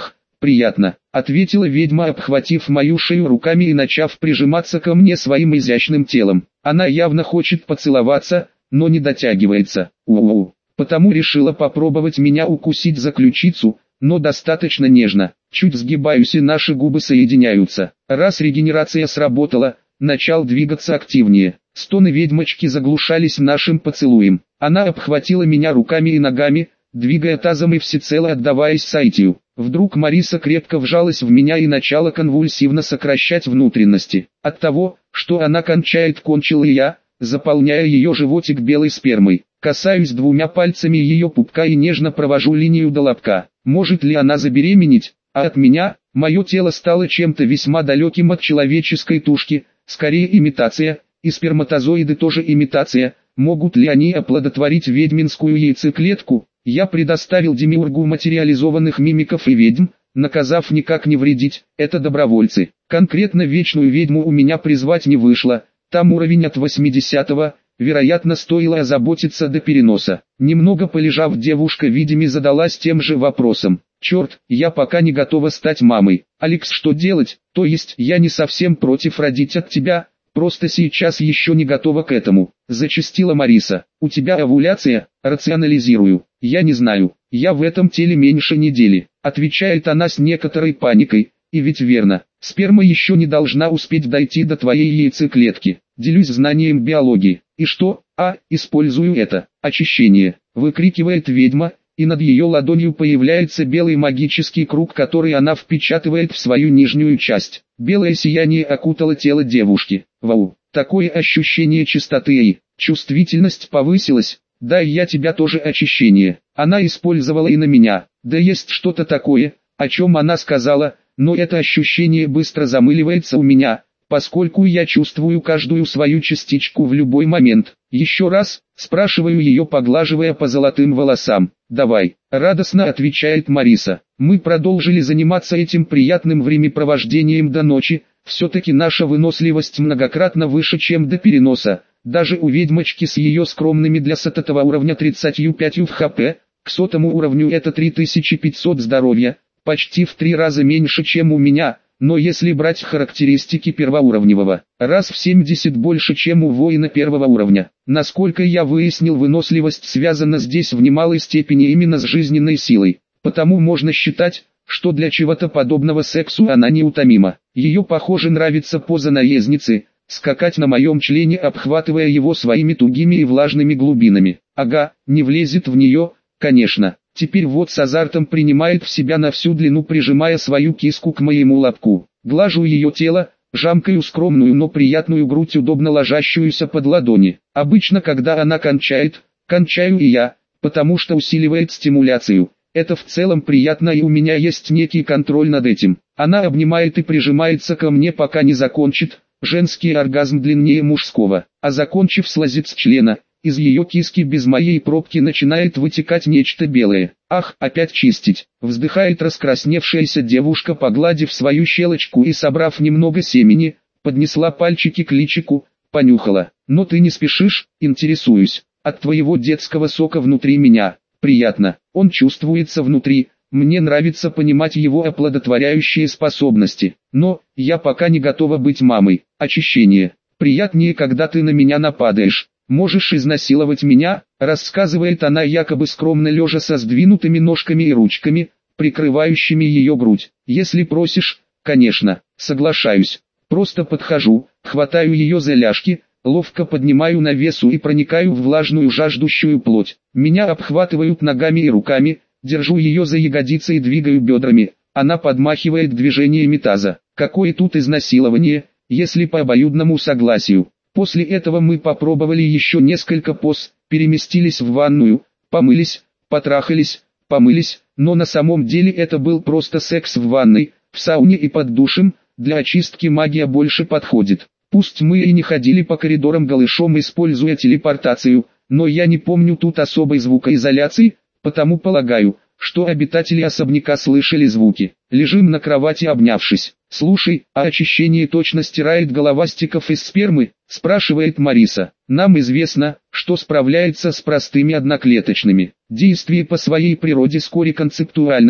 приятно», — ответила ведьма, обхватив мою шею руками и начав прижиматься ко мне своим изящным телом. Она явно хочет поцеловаться, но не дотягивается. У-у-у. Потому решила попробовать меня укусить за ключицу, но достаточно нежно. Чуть сгибаюсь и наши губы соединяются. Раз регенерация сработала, начал двигаться активнее. Стоны ведьмочки заглушались нашим поцелуем. Она обхватила меня руками и ногами, двигая тазом и всецело отдаваясь соитию. Вдруг Мариса крепко вжалась в меня и начала конвульсивно сокращать внутренности. От того, что она кончает, кончил и я, заполняя ее животик белой спермой. Касаюсь двумя пальцами ее пупка и нежно провожу линию до лобка. Может ли она забеременеть? А от меня, мое тело стало чем-то весьма далеким от человеческой тушки, скорее имитация, и сперматозоиды тоже имитация. Могут ли они оплодотворить ведьминскую яйцеклетку? Я предоставил демиургу материализованных мимиков и ведьм, наказав никак не вредить, это добровольцы. Конкретно вечную ведьму у меня призвать не вышло, там уровень от восьмидесятого, вероятно, стоило озаботиться до переноса. Немного полежав, девушка видимо задалась тем же вопросом. Черт, я пока не готова стать мамой. Алекс, что делать? То есть я не совсем против родить от тебя, просто сейчас еще не готова к этому. Зачастила Мариса. У тебя овуляция? Рационализирую. Я не знаю, я в этом теле меньше недели. Отвечает она с некоторой паникой. И ведь верно, сперма еще не должна успеть дойти до твоей яйцеклетки. Делюсь знанием биологии. И что? А, использую это. Очищение. Выкрикивает ведьма, и над ее ладонью появляется белый магический круг, который она впечатывает в свою нижнюю часть. Белое сияние окутало тело девушки. Вау, такое ощущение чистоты и чувствительность повысилась. Да, и я тебя тоже очищение. Она использовала и на меня. Да есть что-то такое, о чем она сказала, но это ощущение быстро замыливается у меня, поскольку я чувствую каждую свою частичку в любой момент. Еще раз, спрашиваю ее, поглаживая по золотым волосам. «Давай», — радостно отвечает Мариса. Мы продолжили заниматься этим приятным времяпровождением до ночи. Все-таки наша выносливость многократно выше, чем до переноса. Даже у ведьмочки с ее скромными для сотого уровня тридцатью пятью в хп, к сотому уровню это три тысячи пятьсот здоровья, почти в три раза меньше, чем у меня. Но если брать характеристики первоуровневого, раз в семьдесят больше, чем у воина первого уровня. Насколько я выяснил, выносливость связана здесь в немалой степени именно с жизненной силой. Потому можно считать, что для чего-то подобного сексу она неутомима. Ее, похоже, нравится поза наездницы, скакать на моем члене, обхватывая его своими тугими и влажными глубинами. Ага, не влезет в нее, конечно. Теперь вот с азартом принимает в себя на всю длину, прижимая свою киску к моему лобку. Глажу ее тело, жамкаю скромную, но приятную грудь, удобно ложащуюся под ладони. Обычно, когда она кончает, кончаю и я, потому что усиливает стимуляцию. Это в целом приятно, и у меня есть некий контроль над этим. Она обнимает и прижимается ко мне, пока не закончит. Женский оргазм длиннее мужского, а закончив, слазит с члена. Из ее киски без моей пробки начинает вытекать нечто белое. Ах, опять чистить. Вздыхает раскрасневшаяся девушка, погладив свою щелочку и собрав немного семени, поднесла пальчики к личику, понюхала. Но ты не спешишь? Интересуюсь. От твоего детского сока внутри меня. Приятно. Он чувствуется внутри. Мне нравится понимать его оплодотворяющие способности. Но, я пока не готова быть мамой. Очищение. Приятнее, когда ты на меня нападаешь. «Можешь изнасиловать меня», — рассказывает она, якобы скромно лежа со сдвинутыми ножками и ручками, прикрывающими ее грудь. «Если просишь, конечно, соглашаюсь. Просто подхожу, хватаю ее за ляжки, ловко поднимаю на весу и проникаю в влажную жаждущую плоть. Меня обхватывают ногами и руками, держу ее за ягодицы и двигаю бедрами. Она подмахивает движениями таза. Какое тут изнасилование, если по обоюдному согласию?» После этого мы попробовали еще несколько поз, переместились в ванную, помылись, потрахались, помылись, но на самом деле это был просто секс в ванной, в сауне и под душем. Для очистки магия больше подходит. Пусть мы и не ходили по коридорам голышом, используя телепортацию, но я не помню тут особой звукоизоляции, потому полагаю, что обитатели особняка слышали звуки. Лежим на кровати, обнявшись. «Слушай, а очищение точно стирает головастиков из спермы?» – спрашивает Мариса. «Нам известно, что справляется с простыми одноклеточными. Действие по своей природе скорее концептуальное,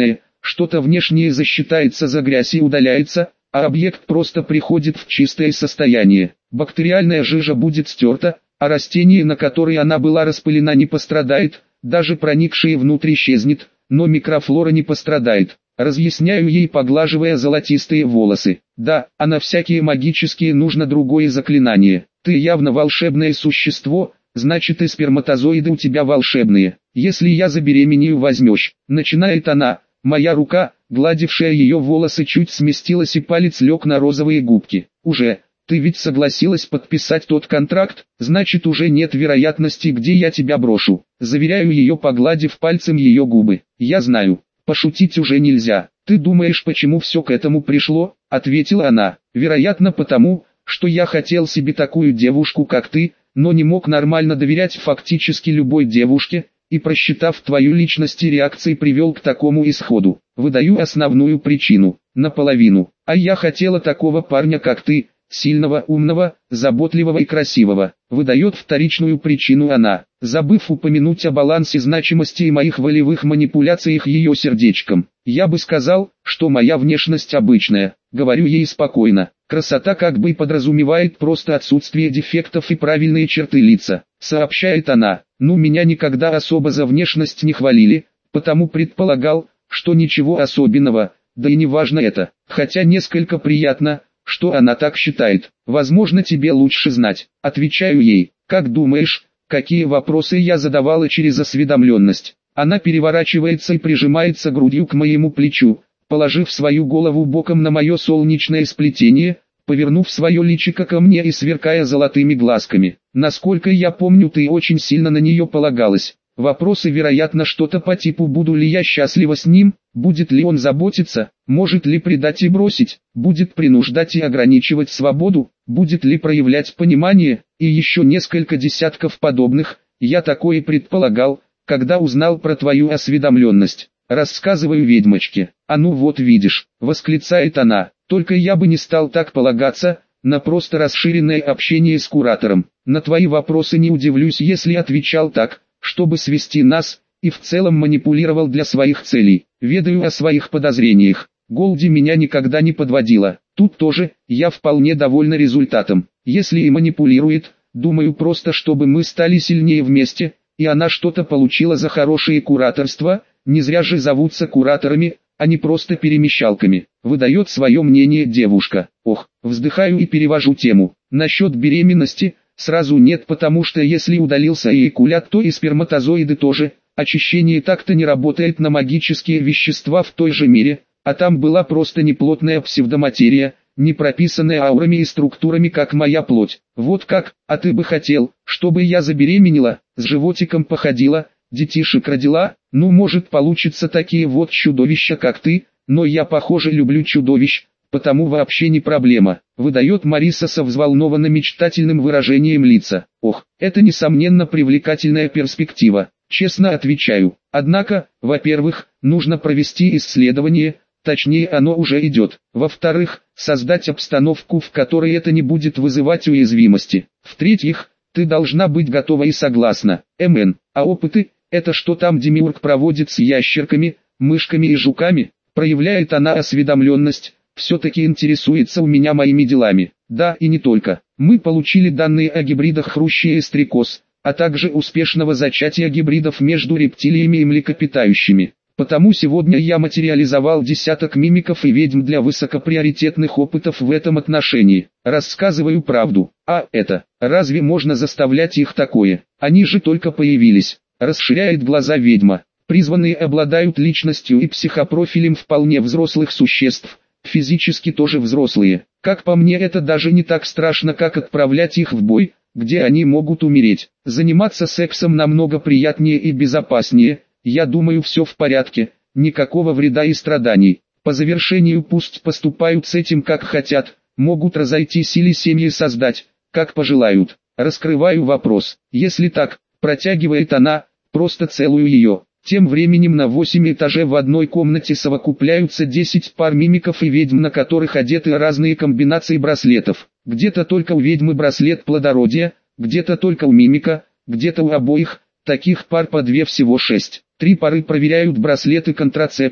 что-то внешнее засчитается за грязь и удаляется, а объект просто приходит в чистое состояние. Бактериальная жижа будет стерта, а растение, на которое она была распылена, не пострадает, даже проникшее внутрь исчезнет, но микрофлора не пострадает. Разъясняю ей, поглаживая золотистые волосы. Да, а на всякие магические нужно другое заклинание. Ты явно волшебное существо, значит и сперматозоиды у тебя волшебные. Если я забеременею, возьмешь. Начинает она. Моя рука, гладившая ее волосы, чуть сместилась и палец лег на розовые губки. Уже. Ты ведь согласилась подписать тот контракт, значит уже нет вероятности, где я тебя брошу. Заверяю ее, погладив пальцем ее губы. Я знаю. Пошутить уже нельзя. Ты думаешь, почему все к этому пришло? Ответила она. Вероятно потому, что я хотел себе такую девушку, как ты, но не мог нормально доверять фактически любой девушке, и просчитав твою личность и реакции, привел к такому исходу. Выдаю основную причину, наполовину. А я хотела такого парня, как ты, сильного, умного, заботливого и красивого. Выдает вторичную причину она, забыв упомянуть о балансе значимости и моих волевых манипуляциях ее сердечком. Я бы сказал, что моя внешность обычная, говорю ей спокойно. Красота как бы подразумевает просто отсутствие дефектов и правильные черты лица, сообщает она. Ну, меня никогда особо за внешность не хвалили, потому предполагал, что ничего особенного, да и не важно это, хотя несколько приятно, что она так считает. Возможно, тебе лучше знать. Отвечаю ей. Как думаешь, какие вопросы я задавала через осведомленность? Она переворачивается и прижимается грудью к моему плечу, положив свою голову боком на мое солнечное сплетение, повернув свое личико ко мне и сверкая золотыми глазками. Насколько я помню, ты очень сильно на нее полагалась. Вопросы, вероятно, что-то по типу: буду ли я счастлива с ним, будет ли он заботиться, может ли предать и бросить, будет принуждать и ограничивать свободу, будет ли проявлять понимание, и еще несколько десятков подобных. Я такое предполагал, когда узнал про твою осведомленность. Рассказываю ведьмочке. А ну вот видишь, восклицает она, только я бы не стал так полагаться на просто расширенное общение с куратором. На твои вопросы не удивлюсь, если отвечал так, чтобы свести нас, и в целом манипулировал для своих целей. Ведаю о своих подозрениях. Голди меня никогда не подводила. Тут тоже, я вполне довольна результатом. Если и манипулирует, думаю просто, чтобы мы стали сильнее вместе, и она что-то получила за хорошее кураторство. Не зря же зовутся кураторами, а не просто перемещалками. Выдает свое мнение девушка. Ох, вздыхаю и перевожу тему. Насчет беременности сразу нет, потому что если удалился эякулят, то и сперматозоиды тоже. Очищение так-то не работает на магические вещества в той же мере, а там была просто неплотная псевдоматерия, не прописанная аурами и структурами, как моя плоть. Вот как, а ты бы хотел, чтобы я забеременела, с животиком походила, детишек родила? Ну, может, получится такие вот чудовища, как ты, но я, похоже, люблю чудовищ, потому вообще не проблема. Выдает Мариса со взволнованно-мечтательным выражением лица. Ох, это несомненно привлекательная перспектива. Честно отвечаю. Однако, во-первых, нужно провести исследование, точнее оно уже идет. Во-вторых, создать обстановку, в которой это не будет вызывать уязвимости. В-третьих, ты должна быть готова и согласна. МН, а опыты, это что там Демиург проводит с ящерками, мышками и жуками? Проявляет она осведомленность, все-таки интересуется у меня моими делами. Да, и не только. Мы получили данные о гибридах хрущи и стрекоз, а также успешного зачатия гибридов между рептилиями и млекопитающими. Потому сегодня я материализовал десяток мимиков и ведьм для высокоприоритетных опытов в этом отношении. Рассказываю правду. А это, разве можно заставлять их такое? Они же только появились. Расширяет глаза ведьма. Призванные обладают личностью и психопрофилем вполне взрослых существ, физически тоже взрослые. Как по мне, это даже не так страшно, как отправлять их в бой, где они могут умереть. Заниматься сексом намного приятнее и безопаснее. Я думаю, все в порядке, никакого вреда и страданий. По завершению пусть поступают с этим как хотят, могут разойтись или семьи создать, как пожелают. Раскрываю вопрос. Если так, протягивает она, просто целую ее. Тем временем на восемь этаже в одной комнате совокупляются десять пар мимиков и ведьм, на которых одеты разные комбинации браслетов. Где-то только у ведьмы браслет плодородия, где-то только у мимика, где-то у обоих. Таких пар по две, всего шесть. Три пары проверяют браслеты контрацепции,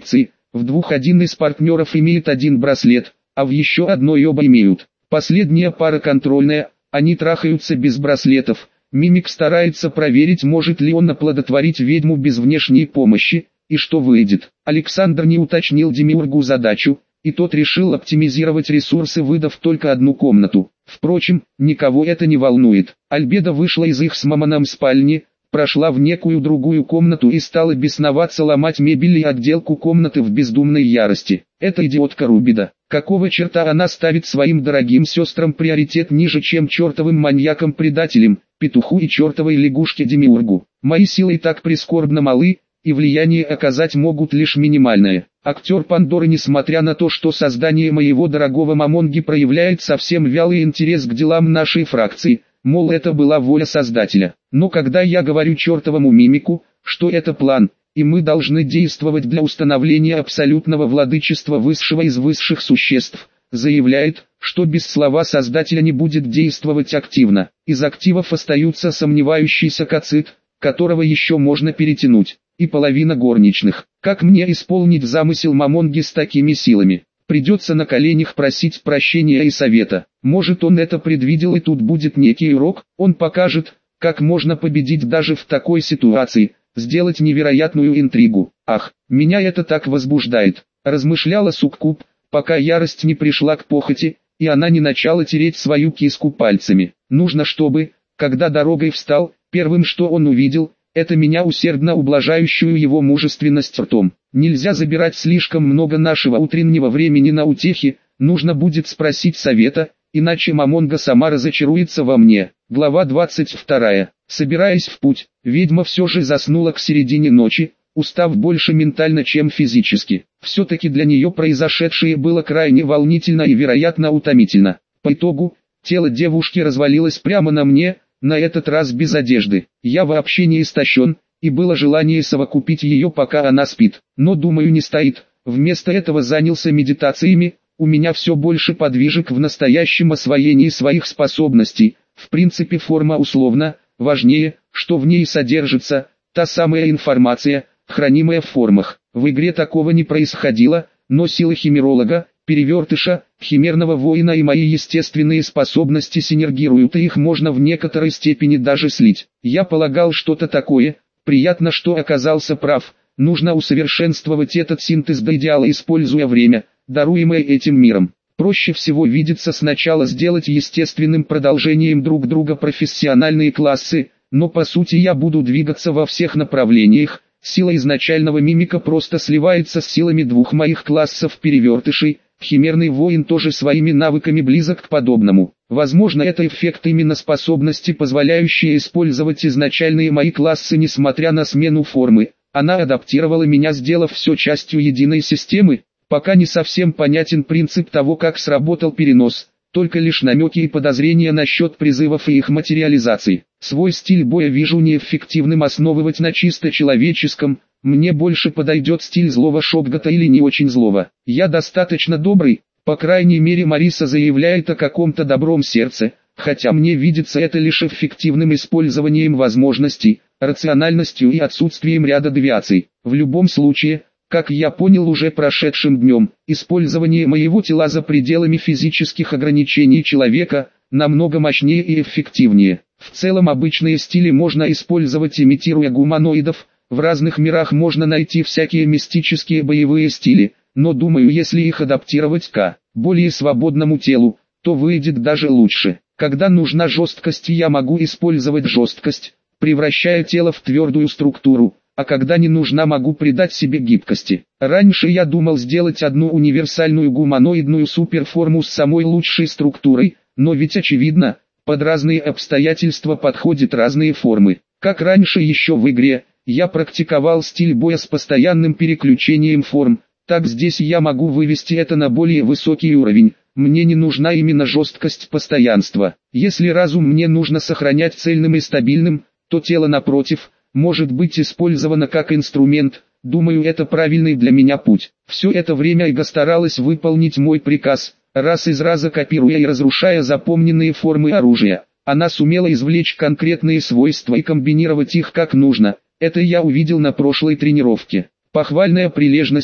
В двух один из партнеров имеет один браслет, а в еще одной оба имеют. Последняя пара контрольная, они трахаются без браслетов. Мимик старается проверить, может ли он оплодотворить ведьму без внешней помощи, и что выйдет. Александр не уточнил Демиургу задачу, и тот решил оптимизировать ресурсы, выдав только одну комнату. Впрочем, никого это не волнует. Альбеда вышла из их с Мамоном спальни, прошла в некую другую комнату и стала бесноваться, ломать мебель и отделку комнаты в бездумной ярости. Это идиотка Рубида. Какого черта она ставит своим дорогим сестрам приоритет ниже, чем чертовым маньякам-предателям, петуху и чертовой лягушке Демиургу? Мои силы и так прискорбно малы, и влияние оказать могут лишь минимальное. Актер Пандоры, несмотря на то, что создание моего дорогого Мамонги проявляет совсем вялый интерес к делам нашей фракции, мол, это была воля создателя. Но когда я говорю чертовому мимику, что это план, и мы должны действовать для установления абсолютного владычества высшего из высших существ, заявляет, что без слова создателя не будет действовать активно. Из активов остаются сомневающийся Кацит, которого еще можно перетянуть, и половина горничных. Как мне исполнить замысел Мамонги с такими силами? Придется на коленях просить прощения и совета. Может, он это предвидел, и тут будет некий урок, он покажет, как можно победить даже в такой ситуации, сделать невероятную интригу. Ах, меня это так возбуждает, размышляла Суккуб, пока ярость не пришла к похоти, и она не начала тереть свою киску пальцами. Нужно, чтобы, когда дорогой встал, первым, что он увидел, это меня, усердно ублажающую его мужественность ртом. Нельзя забирать слишком много нашего утреннего времени на утехи, нужно будет спросить совета, иначе Мамонга сама разочаруется во мне. Глава двадцать вторая. Собираясь в путь, ведьма все же заснула к середине ночи, устав больше ментально, чем физически. Все-таки для нее произошедшее было крайне волнительно и, вероятно, утомительно. По итогу, тело девушки развалилось прямо на мне, на этот раз без одежды. Я вообще не истощен, и было желание совокупить ее, пока она спит. Но, думаю, не стоит. Вместо этого занялся медитациями. У меня все больше подвижек в настоящем освоении своих способностей. В принципе, форма условна, важнее, что в ней содержится та самая информация, хранимая в формах. В игре такого не происходило, но силы химеролога, перевертыша, химерного воина и мои естественные способности синергируют, и их можно в некоторой степени даже слить. Я полагал что-то такое, приятно, что оказался прав, нужно усовершенствовать этот синтез до идеала, используя время, даруемое этим миром. Проще всего видится сначала сделать естественным продолжением друг друга профессиональные классы, но по сути я буду двигаться во всех направлениях. Сила изначального мимика просто сливается с силами двух моих классов перевертышей. Химерный воин тоже своими навыками близок к подобному. Возможно, это эффект именно способности, позволяющие использовать изначальные мои классы несмотря на смену формы. Она адаптировала меня, сделав все частью единой системы. Пока не совсем понятен принцип того, как сработал перенос, только лишь намеки и подозрения насчет призывов и их материализации. Свой стиль боя вижу неэффективным основывать на чисто человеческом. Мне больше подойдет стиль злого Шоггота или не очень злого. Я достаточно добрый, по крайней мере Мариса заявляет о каком-то добром сердце, хотя мне видится это лишь эффективным использованием возможностей, рациональностью и отсутствием ряда девиаций. В любом случае, как я понял уже прошедшим днем, использование моего тела за пределами физических ограничений человека намного мощнее и эффективнее. В целом обычные стили можно использовать, имитируя гуманоидов. В разных мирах можно найти всякие мистические боевые стили, но думаю, если их адаптировать к более свободному телу, то выйдет даже лучше. Когда нужна жесткость, я могу использовать жесткость, превращая тело в твердую структуру, а когда не нужна, могу придать себе гибкости. Раньше я думал сделать одну универсальную гуманоидную суперформу с самой лучшей структурой, но ведь очевидно, под разные обстоятельства подходят разные формы. Как раньше еще в игре, я практиковал стиль боя с постоянным переключением форм, так здесь я могу вывести это на более высокий уровень. Мне не нужна именно жесткость постоянства. Если разум мне нужно сохранять цельным и стабильным, то тело, напротив, может быть использовано как инструмент. Думаю, это правильный для меня путь. Все это время Эго старалась выполнить мой приказ, раз из раза копируя и разрушая запомненные формы оружия. Она сумела извлечь конкретные свойства и комбинировать их как нужно. Это я увидел на прошлой тренировке. Похвальная прилежность,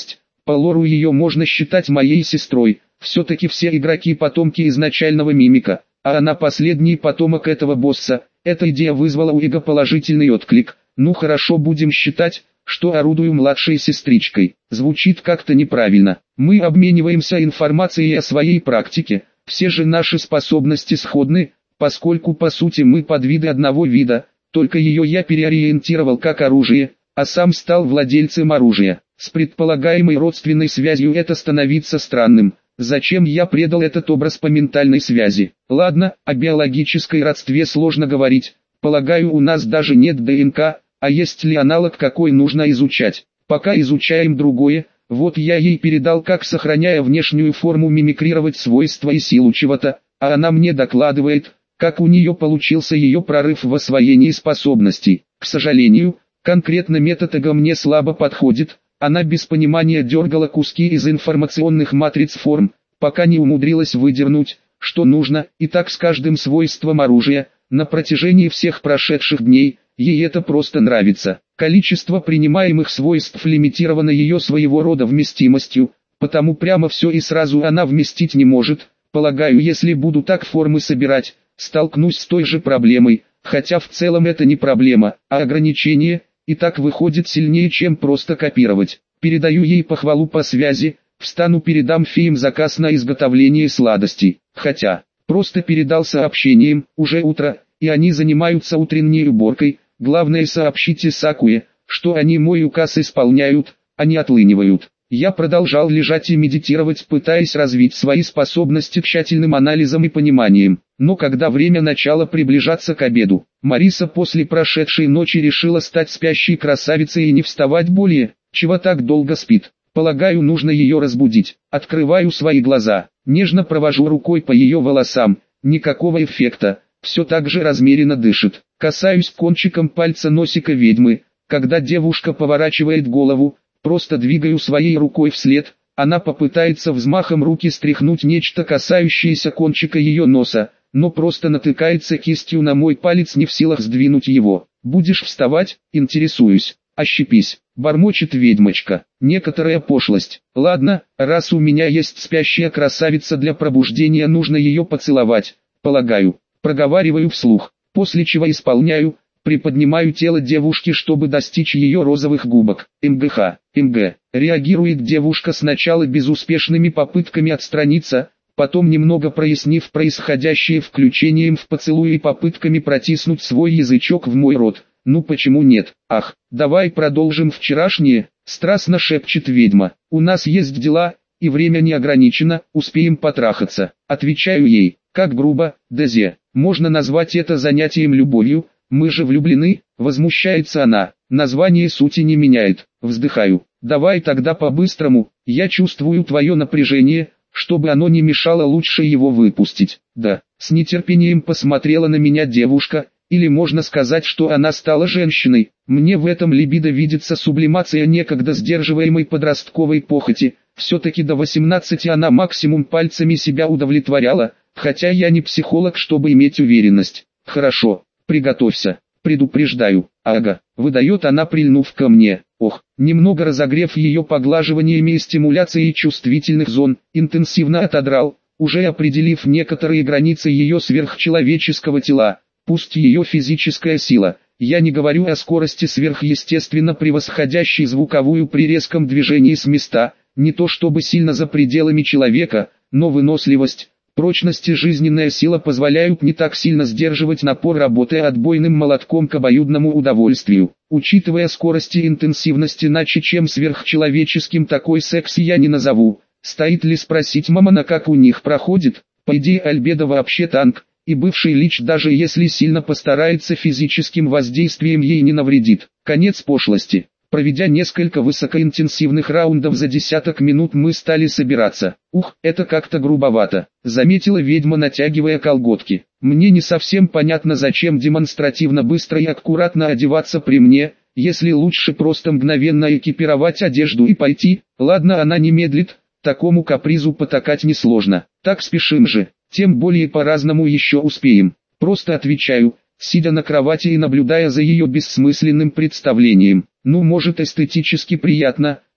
По лору ее можно считать моей сестрой, все-таки все игроки потомки изначального мимика, а она последний потомок этого босса. Эта идея вызвала у Иго положительный отклик. Ну хорошо, будем считать, что орудую младшей сестричкой. Звучит как-то неправильно. Мы обмениваемся информацией о своей практике. Все же наши способности сходны, поскольку по сути мы подвиды одного вида, только ее я переориентировал как оружие, а сам стал владельцем оружия. С предполагаемой родственной связью это становится странным. Зачем я предал этот образ по ментальной связи? Ладно, о биологической родстве сложно говорить. Полагаю, у нас даже нет ДНК, а есть ли аналог, какой нужно изучать? Пока изучаем другое. Вот я ей передал, как, сохраняя внешнюю форму, мимикрировать свойства и силу чего-то, а она мне докладывает, как у нее получился ее прорыв в освоении способностей. К сожалению, конкретно метод Эго мне слабо подходит. Она без понимания дергала куски из информационных матриц форм, пока не умудрилась выдернуть, что нужно, и так с каждым свойством оружия. На протяжении всех прошедших дней, ей это просто нравится. Количество принимаемых свойств лимитировано ее своего рода вместимостью, потому прямо все и сразу она вместить не может. Полагаю, если буду так формы собирать, столкнусь с той же проблемой, хотя в целом это не проблема, а ограничение, и так выходит сильнее, чем просто копировать. Передаю ей похвалу по связи, встану, передам феям заказ на изготовление сладостей, хотя, просто передал сообщением, уже утро, и они занимаются утренней уборкой. Главное, сообщите Сакуе, что они мой указ исполняют, а не отлынивают. Я продолжал лежать и медитировать, пытаясь развить свои способности тщательным анализом и пониманием. Но когда время начало приближаться к обеду, Мариса после прошедшей ночи решила стать спящей красавицей и не вставать более. Чего так долго спит? Полагаю, нужно ее разбудить. Открываю свои глаза, нежно провожу рукой по ее волосам. Никакого эффекта, все так же размеренно дышит. Касаюсь кончиком пальца носика ведьмы. Когда девушка поворачивает голову, просто двигаю своей рукой вслед. Она попытается взмахом руки стряхнуть нечто, касающееся кончика ее носа, но просто натыкается кистью на мой палец, не в силах сдвинуть его. «Будешь вставать?» — интересуюсь. «Ощепись», — бормочет ведьмочка. Некоторая пошлость. Ладно, раз у меня есть спящая красавица для пробуждения, нужно ее поцеловать, полагаю. Проговариваю вслух, после чего исполняю, приподнимаю тело девушки, чтобы достичь ее розовых губок. МГХ, МГ. Реагирует девушка сначала безуспешными попытками отстраниться, потом, немного прояснив происходящее, включением в поцелуй и попытками протиснуть свой язычок в мой рот. Ну почему нет? Ах, давай продолжим вчерашнее, страстно шепчет ведьма. У нас есть дела, и время не ограничено, успеем потрахаться. Отвечаю ей, как грубо, Дезе. Можно назвать это занятием любовью, мы же влюблены, возмущается она. Название сути не меняет, вздыхаю. Давай тогда по-быстрому, я чувствую твое напряжение, чтобы оно не мешало, лучше его выпустить. Да, с нетерпением посмотрела на меня девушка, или можно сказать, что она стала женщиной. Мне в этом либидо видится сублимация некогда сдерживаемой подростковой похоти. Все-таки до восемнадцати она максимум пальцами себя удовлетворяла, хотя я не психолог, чтобы иметь уверенность. Хорошо, приготовься, предупреждаю. Ага, выдает она, прильнув ко мне. Ох, немного разогрев ее поглаживаниями и стимуляцией чувствительных зон, интенсивно отодрал, уже определив некоторые границы ее сверхчеловеческого тела. Пусть ее физическая сила, я не говорю о скорости сверхъестественно превосходящей звуковую при резком движении с места, не то чтобы сильно за пределами человека, но выносливость, прочность и жизненная сила позволяют не так сильно сдерживать напор, работая отбойным молотком к обоюдному удовольствию. Учитывая скорость и интенсивность, иначе чем сверхчеловеческим такой секс я не назову. Стоит ли спросить Мамона, как у них проходит? По идее, Альбедо вообще танк, и бывший лич, даже если сильно постарается, физическим воздействием ей не навредит. Конец пошлости. Проведя несколько высокоинтенсивных раундов за десяток минут, мы стали собираться. Ух, это как-то грубовато, заметила ведьма, натягивая колготки. Мне не совсем понятно, зачем демонстративно быстро и аккуратно одеваться при мне, если лучше просто мгновенно экипировать одежду и пойти. Ладно, она не медлит, такому капризу потакать несложно. Так спешим же. Тем более по-разному еще успеем. Просто отвечаю, сидя на кровати и наблюдая за ее бессмысленным представлением. Ну, может, эстетически приятно,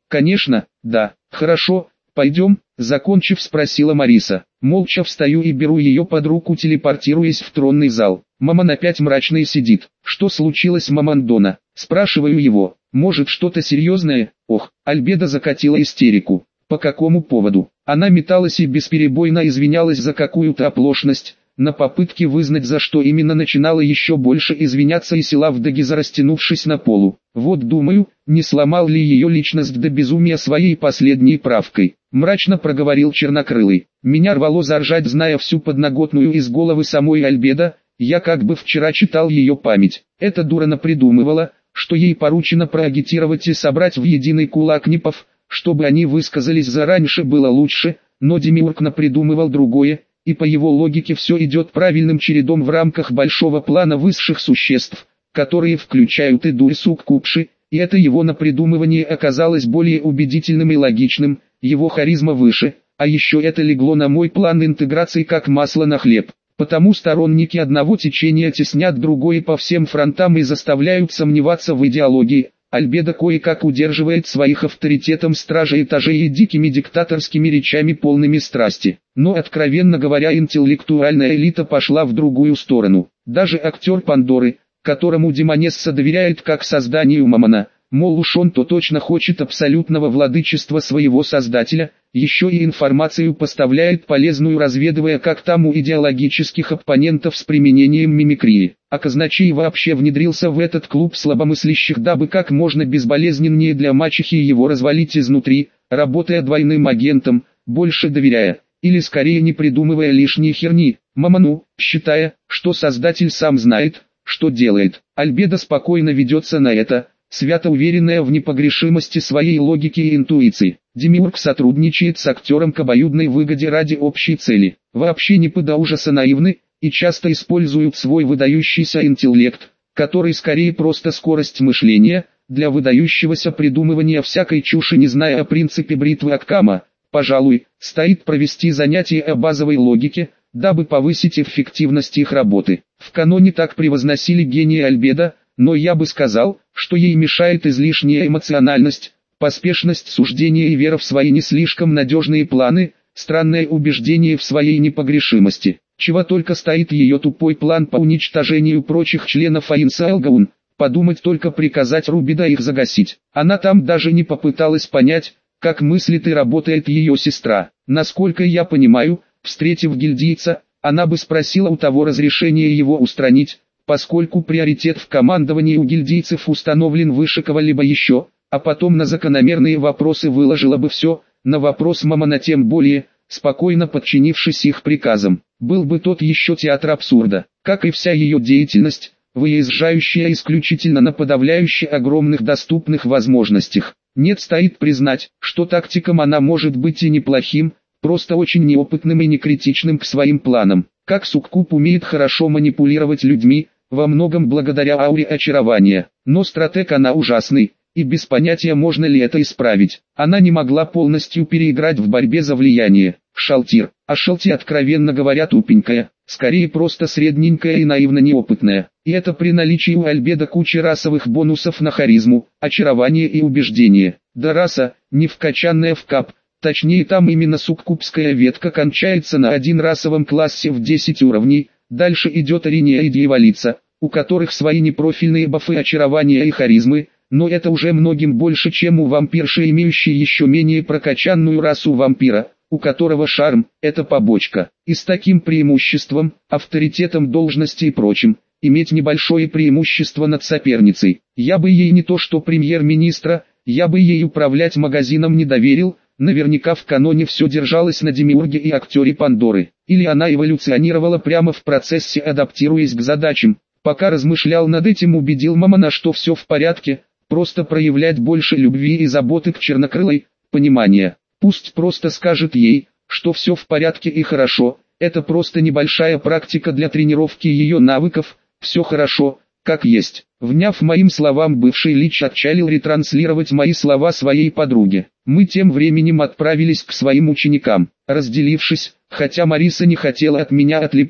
Конечно, да. Хорошо, пойдем, закончив спросила Мариса. Молча встаю и беру ее под руку, телепортируясь в тронный зал. Маман опять мрачный сидит. Что случилось, Мамандона? Спрашиваю его. Может, что-то серьезное? Ох, Альбеда закатила истерику. По какому поводу? Она металась и бесперебойно извинялась за какую-то оплошность. На попытке вызнать, за что именно, начинала еще больше извиняться и села в Дагиза, растянувшись на полу. Вот думаю, не сломал ли ее личность до безумия своей последней правкой. Мрачно проговорил Чернокрылый. Меня рвало заржать, зная всю подноготную из головы самой Альбеда. Я как бы вчера читал ее память. Эта дура напридумывала, что ей поручено проагитировать и собрать в единый кулак НИПов, чтобы они высказались за раньше было лучше, но Демиург напридумывал другое. И по его логике все идет правильным чередом в рамках большого плана высших существ, которые включают и дурь суккубши, и это его напридумывание оказалось более убедительным и логичным, его харизма выше, а еще это легло на мой план интеграции как масло на хлеб. Потому сторонники одного течения теснят другое по всем фронтам и заставляют сомневаться в идеологии. Альбеда кое-как удерживает своих авторитетом стражей этажей и дикими диктаторскими речами, полными страсти. Но, откровенно говоря, интеллектуальная элита пошла в другую сторону. Даже актер Пандоры, которому Демонесса доверяет как созданию Мамона, мол уж он-то точно хочет абсолютного владычества своего создателя, еще и информацию поставляет полезную, разведывая как там у идеологических оппонентов с применением мимикрии. А казначей вообще внедрился в этот клуб слабомыслящих, дабы как можно безболезненнее для мачехи его развалить изнутри, работая двойным агентом, больше доверяя, или скорее не придумывая лишней херни, Мамону, считая, что создатель сам знает, что делает. Альбеда спокойно ведется на это, свято уверенная в непогрешимости своей логики и интуиции. Демиург сотрудничает с актером к обоюдной выгоде ради общей цели. Вообще не до ужаса наивны, и часто используют свой выдающийся интеллект, который скорее просто скорость мышления, для выдающегося придумывания всякой чуши, не зная о принципе бритвы Оккама. Пожалуй, стоит провести занятие о базовой логике, дабы повысить эффективность их работы. В каноне так превозносили гения Альбеда, но я бы сказал, что ей мешает излишняя эмоциональность, поспешность суждения и вера в свои не слишком надежные планы, странное убеждение в своей непогрешимости. Чего только стоит ее тупой план по уничтожению прочих членов Аинса Элгаун, подумать только приказать Рубида их загасить. Она там даже не попыталась понять, как мыслит и работает ее сестра. Насколько я понимаю, встретив гильдийца, она бы спросила у того разрешения его устранить, поскольку приоритет в командовании у гильдийцев установлен выше кого-либо еще, а потом на закономерные вопросы выложила бы все, на вопрос Мамона тем более, спокойно подчинившись их приказам. Был бы тот еще театр абсурда, как и вся ее деятельность, выезжающая исключительно на подавляюще огромных доступных возможностях. Нет, стоит признать, что тактиком она может быть и неплохим, просто очень неопытным и некритичным к своим планам. Как суккуб умеет хорошо манипулировать людьми, во многом благодаря ауре очарования, но стратег она ужасный, и без понятия, можно ли это исправить. Она не могла полностью переиграть в борьбе за влияние. Шалтир, а Шалти, откровенно говоря, тупенькая, скорее просто средненькая и наивно неопытная. И это при наличии у Альбеда кучи расовых бонусов на харизму, очарование и убеждение. Да раса, не вкачанная в кап, точнее там именно суккубская ветка кончается на один расовом классе в десять уровней, дальше идет Ариния и Дьяволица, у которых свои непрофильные бафы очарования и харизмы, но это уже многим больше, чем у вампирши, имеющей еще менее прокачанную расу вампира, у которого шарм – это побочка. И с таким преимуществом, авторитетом должности и прочим, иметь небольшое преимущество над соперницей. Я бы ей не то что премьер-министра, я бы ей управлять магазином не доверил, наверняка в каноне все держалось на Демиурге и актере Пандоры. Или она эволюционировала прямо в процессе, адаптируясь к задачам. Пока размышлял над этим, убедил Мамона, что все в порядке, просто проявлять больше любви и заботы к Чернокрылой, понимания. Пусть просто скажет ей, что все в порядке и хорошо, это просто небольшая практика для тренировки ее навыков, все хорошо, как есть. Вняв моим словам, бывший лич отчалил ретранслировать мои слова своей подруге. Мы тем временем отправились к своим ученикам. Разделившись, хотя Мариса не хотела от меня отлипать,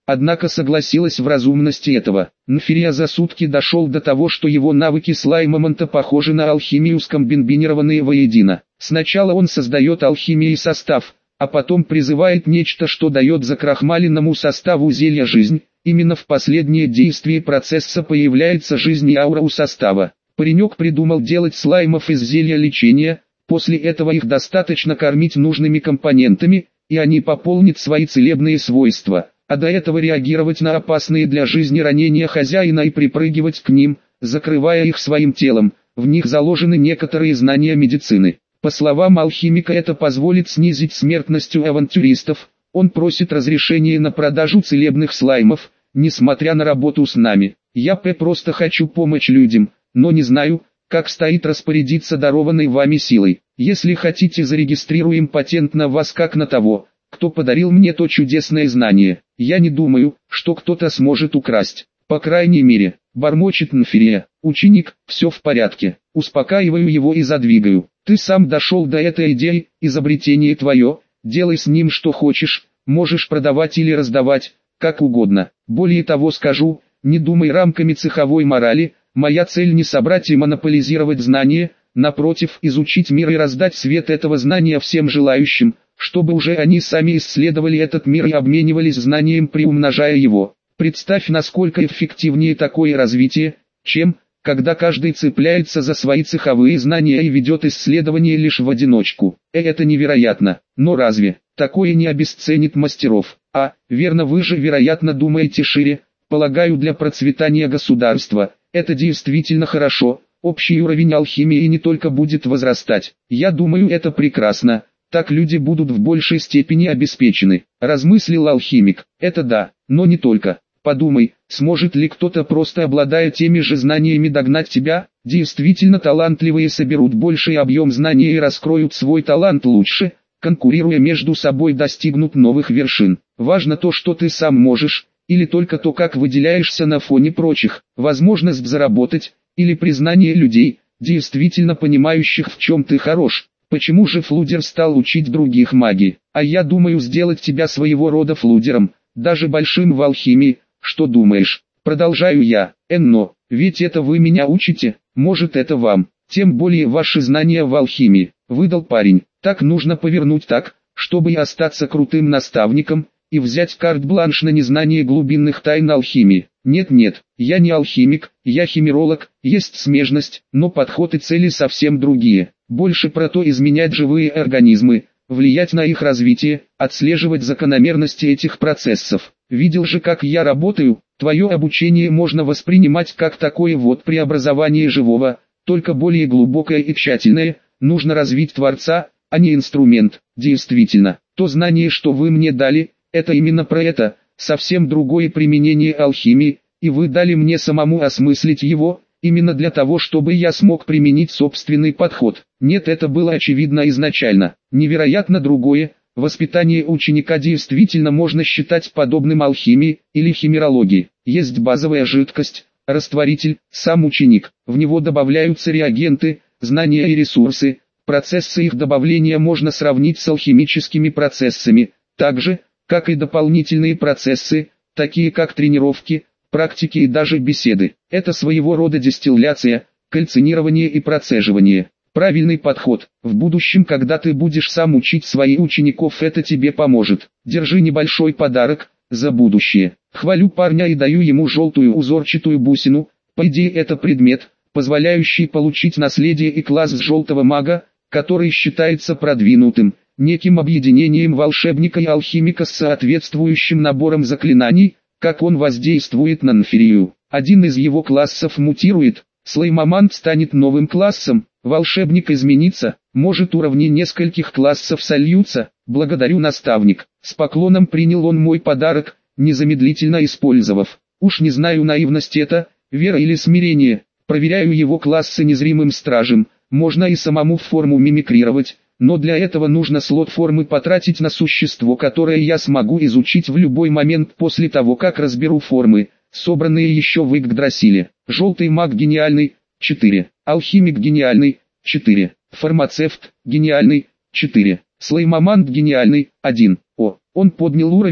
однако согласилась в разумности этого. Нфирия за сутки дошел до того, что его навыки слаймомонта похожи на алхимию, скомбинированные воедино. Сначала он создает алхимией состав, а потом призывает нечто, что дает закрахмаленному составу зелья жизнь. Именно в последнее действие процесса появляется жизнь и аура у состава. Паренек придумал делать слаймов из зелья лечения, после этого их достаточно кормить нужными компонентами, и они пополнят свои целебные свойства, а до этого реагировать на опасные для жизни ранения хозяина и припрыгивать к ним, закрывая их своим телом. В них заложены некоторые знания медицины. По словам алхимика, это позволит снизить смертность у авантюристов. Он просит разрешения на продажу целебных слаймов, несмотря на работу с нами. Я просто хочу помочь людям, но не знаю, как стоит распорядиться дарованной вами силой. Если хотите, зарегистрируем патент на вас как на того, кто подарил мне то чудесное знание. Я не думаю, что кто-то сможет украсть. По крайней мере, бормочет Нфирия. Ученик, все в порядке. Успокаиваю его и задвигаю. Ты сам дошел до этой идеи, изобретение твое, делай с ним что хочешь, можешь продавать или раздавать, как угодно. Более того скажу, не думай рамками цеховой морали. Моя цель не собрать и монополизировать знания, напротив, изучить мир и раздать свет этого знания всем желающим, чтобы уже они сами исследовали этот мир и обменивались знанием, приумножая его. Представь, насколько эффективнее такое развитие, чем, когда каждый цепляется за свои цеховые знания и ведет исследования лишь в одиночку. Э, это невероятно, но разве такое не обесценит мастеров? А, верно, вы же вероятно думаете шире. Полагаю, для процветания государства, это действительно хорошо, общий уровень алхимии не только будет возрастать. Я думаю, это прекрасно, так люди будут в большей степени обеспечены. Размыслил алхимик, это да, но не только. Подумай, сможет ли кто-то, просто обладая теми же знаниями, догнать тебя? Действительно талантливые соберут больший объем знаний и раскроют свой талант лучше, конкурируя между собой, достигнут новых вершин. Важно то, что ты сам можешь, или только то, как выделяешься на фоне прочих, возможность заработать, или признание людей, действительно понимающих, в чем ты хорош. Почему же Флудер стал учить других магии? А я думаю сделать тебя своего рода Флудером, даже большим в алхимии. Что думаешь? Продолжаю я. Энно, ведь это вы меня учите, может это вам, тем более ваши знания в алхимии, выдал парень. Так нужно повернуть так, чтобы и остаться крутым наставником, и взять карт-бланш на незнание глубинных тайн алхимии. Нет-нет, я не алхимик, я химеролог, есть смежность, но подход и цели совсем другие. Больше про то, изменять живые организмы, влиять на их развитие, отслеживать закономерности этих процессов. Видел же, как я работаю? Твое обучение можно воспринимать как такое вот преобразование живого, только более глубокое и тщательное. Нужно развить Творца, а не инструмент. Действительно, то знание, что вы мне дали, это именно про это, совсем другое применение алхимии, и вы дали мне самому осмыслить его, именно для того, чтобы я смог применить собственный подход. Нет, это было очевидно изначально. Невероятно другое, воспитание ученика действительно можно считать подобным алхимии или химерологии. Есть базовая жидкость, растворитель, сам ученик, в него добавляются реагенты, знания и ресурсы. Процессы их добавления можно сравнить с алхимическими процессами, так же, как и дополнительные процессы, такие как тренировки, практики и даже беседы. Это своего рода дистилляция, кальцинирование и процеживание. Правильный подход. В будущем, когда ты будешь сам учить своих учеников, это тебе поможет. Держи небольшой подарок за будущее. Хвалю парня и даю ему желтую узорчатую бусину. По идее, это предмет, позволяющий получить наследие и класс желтого мага, который считается продвинутым, неким объединением волшебника и алхимика с соответствующим набором заклинаний. Как он воздействует на Нфирию. Один из его классов мутирует, слаймомант станет новым классом, волшебник изменится, может уровни нескольких классов сольются. Благодарю, наставник. С поклоном принял он мой подарок, незамедлительно использовав. Уж не знаю, наивность это, вера или смирение. Проверяю его классы незримым стражем, можно и самому форму мимикрировать. Но для этого нужно слот формы потратить на существо, которое я смогу изучить в любой момент после того, как разберу формы, собранные еще в Игдрасиле. Желтый маг гениальный, четыре. Алхимик гениальный, четыре. Фармацевт гениальный, четыре. Слаймомант гениальный, один. О, он поднял уровень,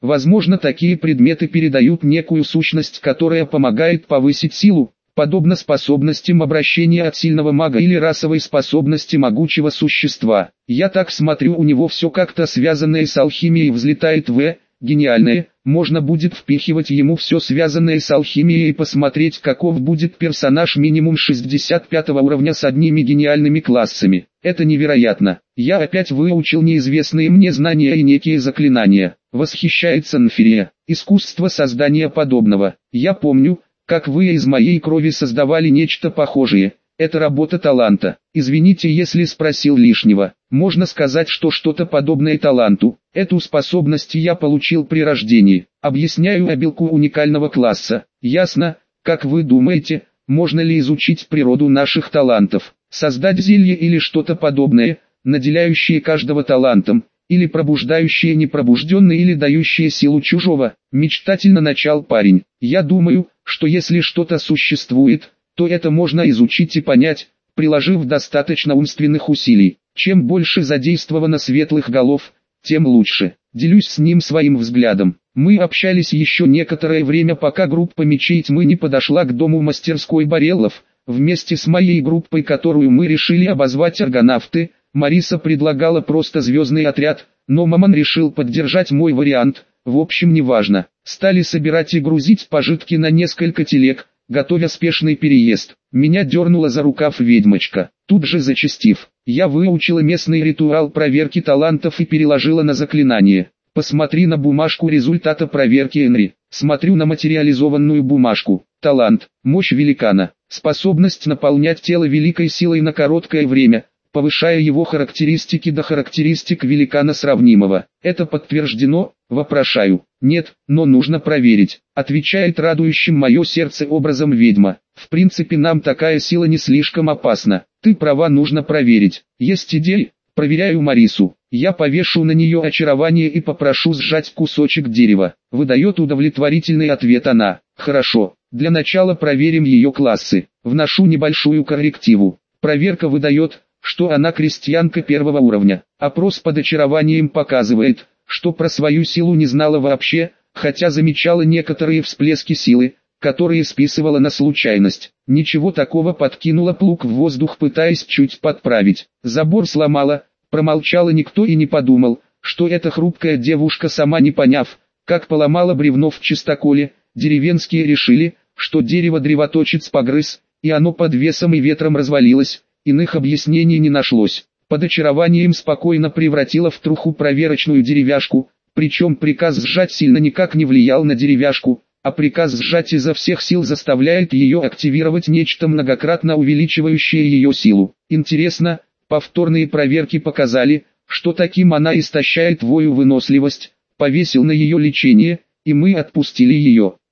Возможно, такие предметы передают некую сущность, которая помогает повысить силу, подобно способностям обращения от сильного мага или расовой способности могучего существа. Я так смотрю, у него все как-то связанное с алхимией взлетает в гениальное. Можно будет впихивать ему все связанное с алхимией и посмотреть, каков будет персонаж минимум шестьдесят пятого уровня с одними гениальными классами. Это невероятно. Я опять выучил неизвестные мне знания и некие заклинания. Восхищается Нфирия. Искусство создания подобного. Я помню, как вы из моей крови создавали нечто похожее. Это работа таланта. Извините, если спросил лишнего. Можно сказать, что что-то подобное таланту. Эту способность я получил при рождении. Объясняю обилку уникального класса. Ясно, как вы думаете, можно ли изучить природу наших талантов? Создать зелье или что-то подобное, наделяющее каждого талантом, или пробуждающее непробужденное или дающее силу чужого? Мечтательно начал парень. Я думаю, что если что-то существует, то это можно изучить и понять, приложив достаточно умственных усилий. Чем больше задействовано светлых голов, тем лучше. Делюсь с ним своим взглядом. Мы общались еще некоторое время, пока группа мечей тьмы не подошла к дому мастерской Бареллов. Вместе с моей группой, которую мы решили обозвать аргонавты, Мариса предлагала просто звездный отряд, но Мамон решил поддержать мой вариант. В общем, неважно. Стали собирать и грузить пожитки на несколько телег, готовя спешный переезд. Меня дернула за рукав ведьмочка. Тут же зачастив, я выучила местный ритуал проверки талантов и переложила на заклинание. Посмотри на бумажку результата проверки Энри. Смотрю на материализованную бумажку. Талант, мощь великана, способность наполнять тело великой силой на короткое время, повышая его характеристики до характеристик великана сравнимого. Это подтверждено? Вопрошаю. Нет, но нужно проверить. Отвечает радующим мое сердце образом ведьма. В принципе, нам такая сила не слишком опасна. Ты права, нужно проверить. Есть идеи? Проверяю Марису. Я повешу на нее очарование и попрошу сжать кусочек дерева. Выдает удовлетворительный ответ она. Хорошо. Для начала проверим ее классы. Вношу небольшую коррективу. Проверка выдает, что она крестьянка первого уровня. Опрос под очарованием показывает, что про свою силу не знала вообще, хотя замечала некоторые всплески силы, которые списывала на случайность. Ничего такого, подкинула плуг в воздух, пытаясь чуть подправить. Забор сломала, промолчала, никто и не подумал, что эта хрупкая девушка, сама не поняв, как поломала бревно в чистоколе. Деревенские решили, что дерево древоточец погрыз, и оно под весом и ветром развалилось. Иных объяснений не нашлось. Под очарованием спокойно превратила в труху проверочную деревяшку, причем приказ сжать сильно никак не влиял на деревяшку, а приказ сжать изо всех сил заставляет ее активировать нечто, многократно увеличивающее ее силу. Интересно, повторные проверки показали, что таким она истощает вою выносливость. Повесил на ее лечение, и мы отпустили ее.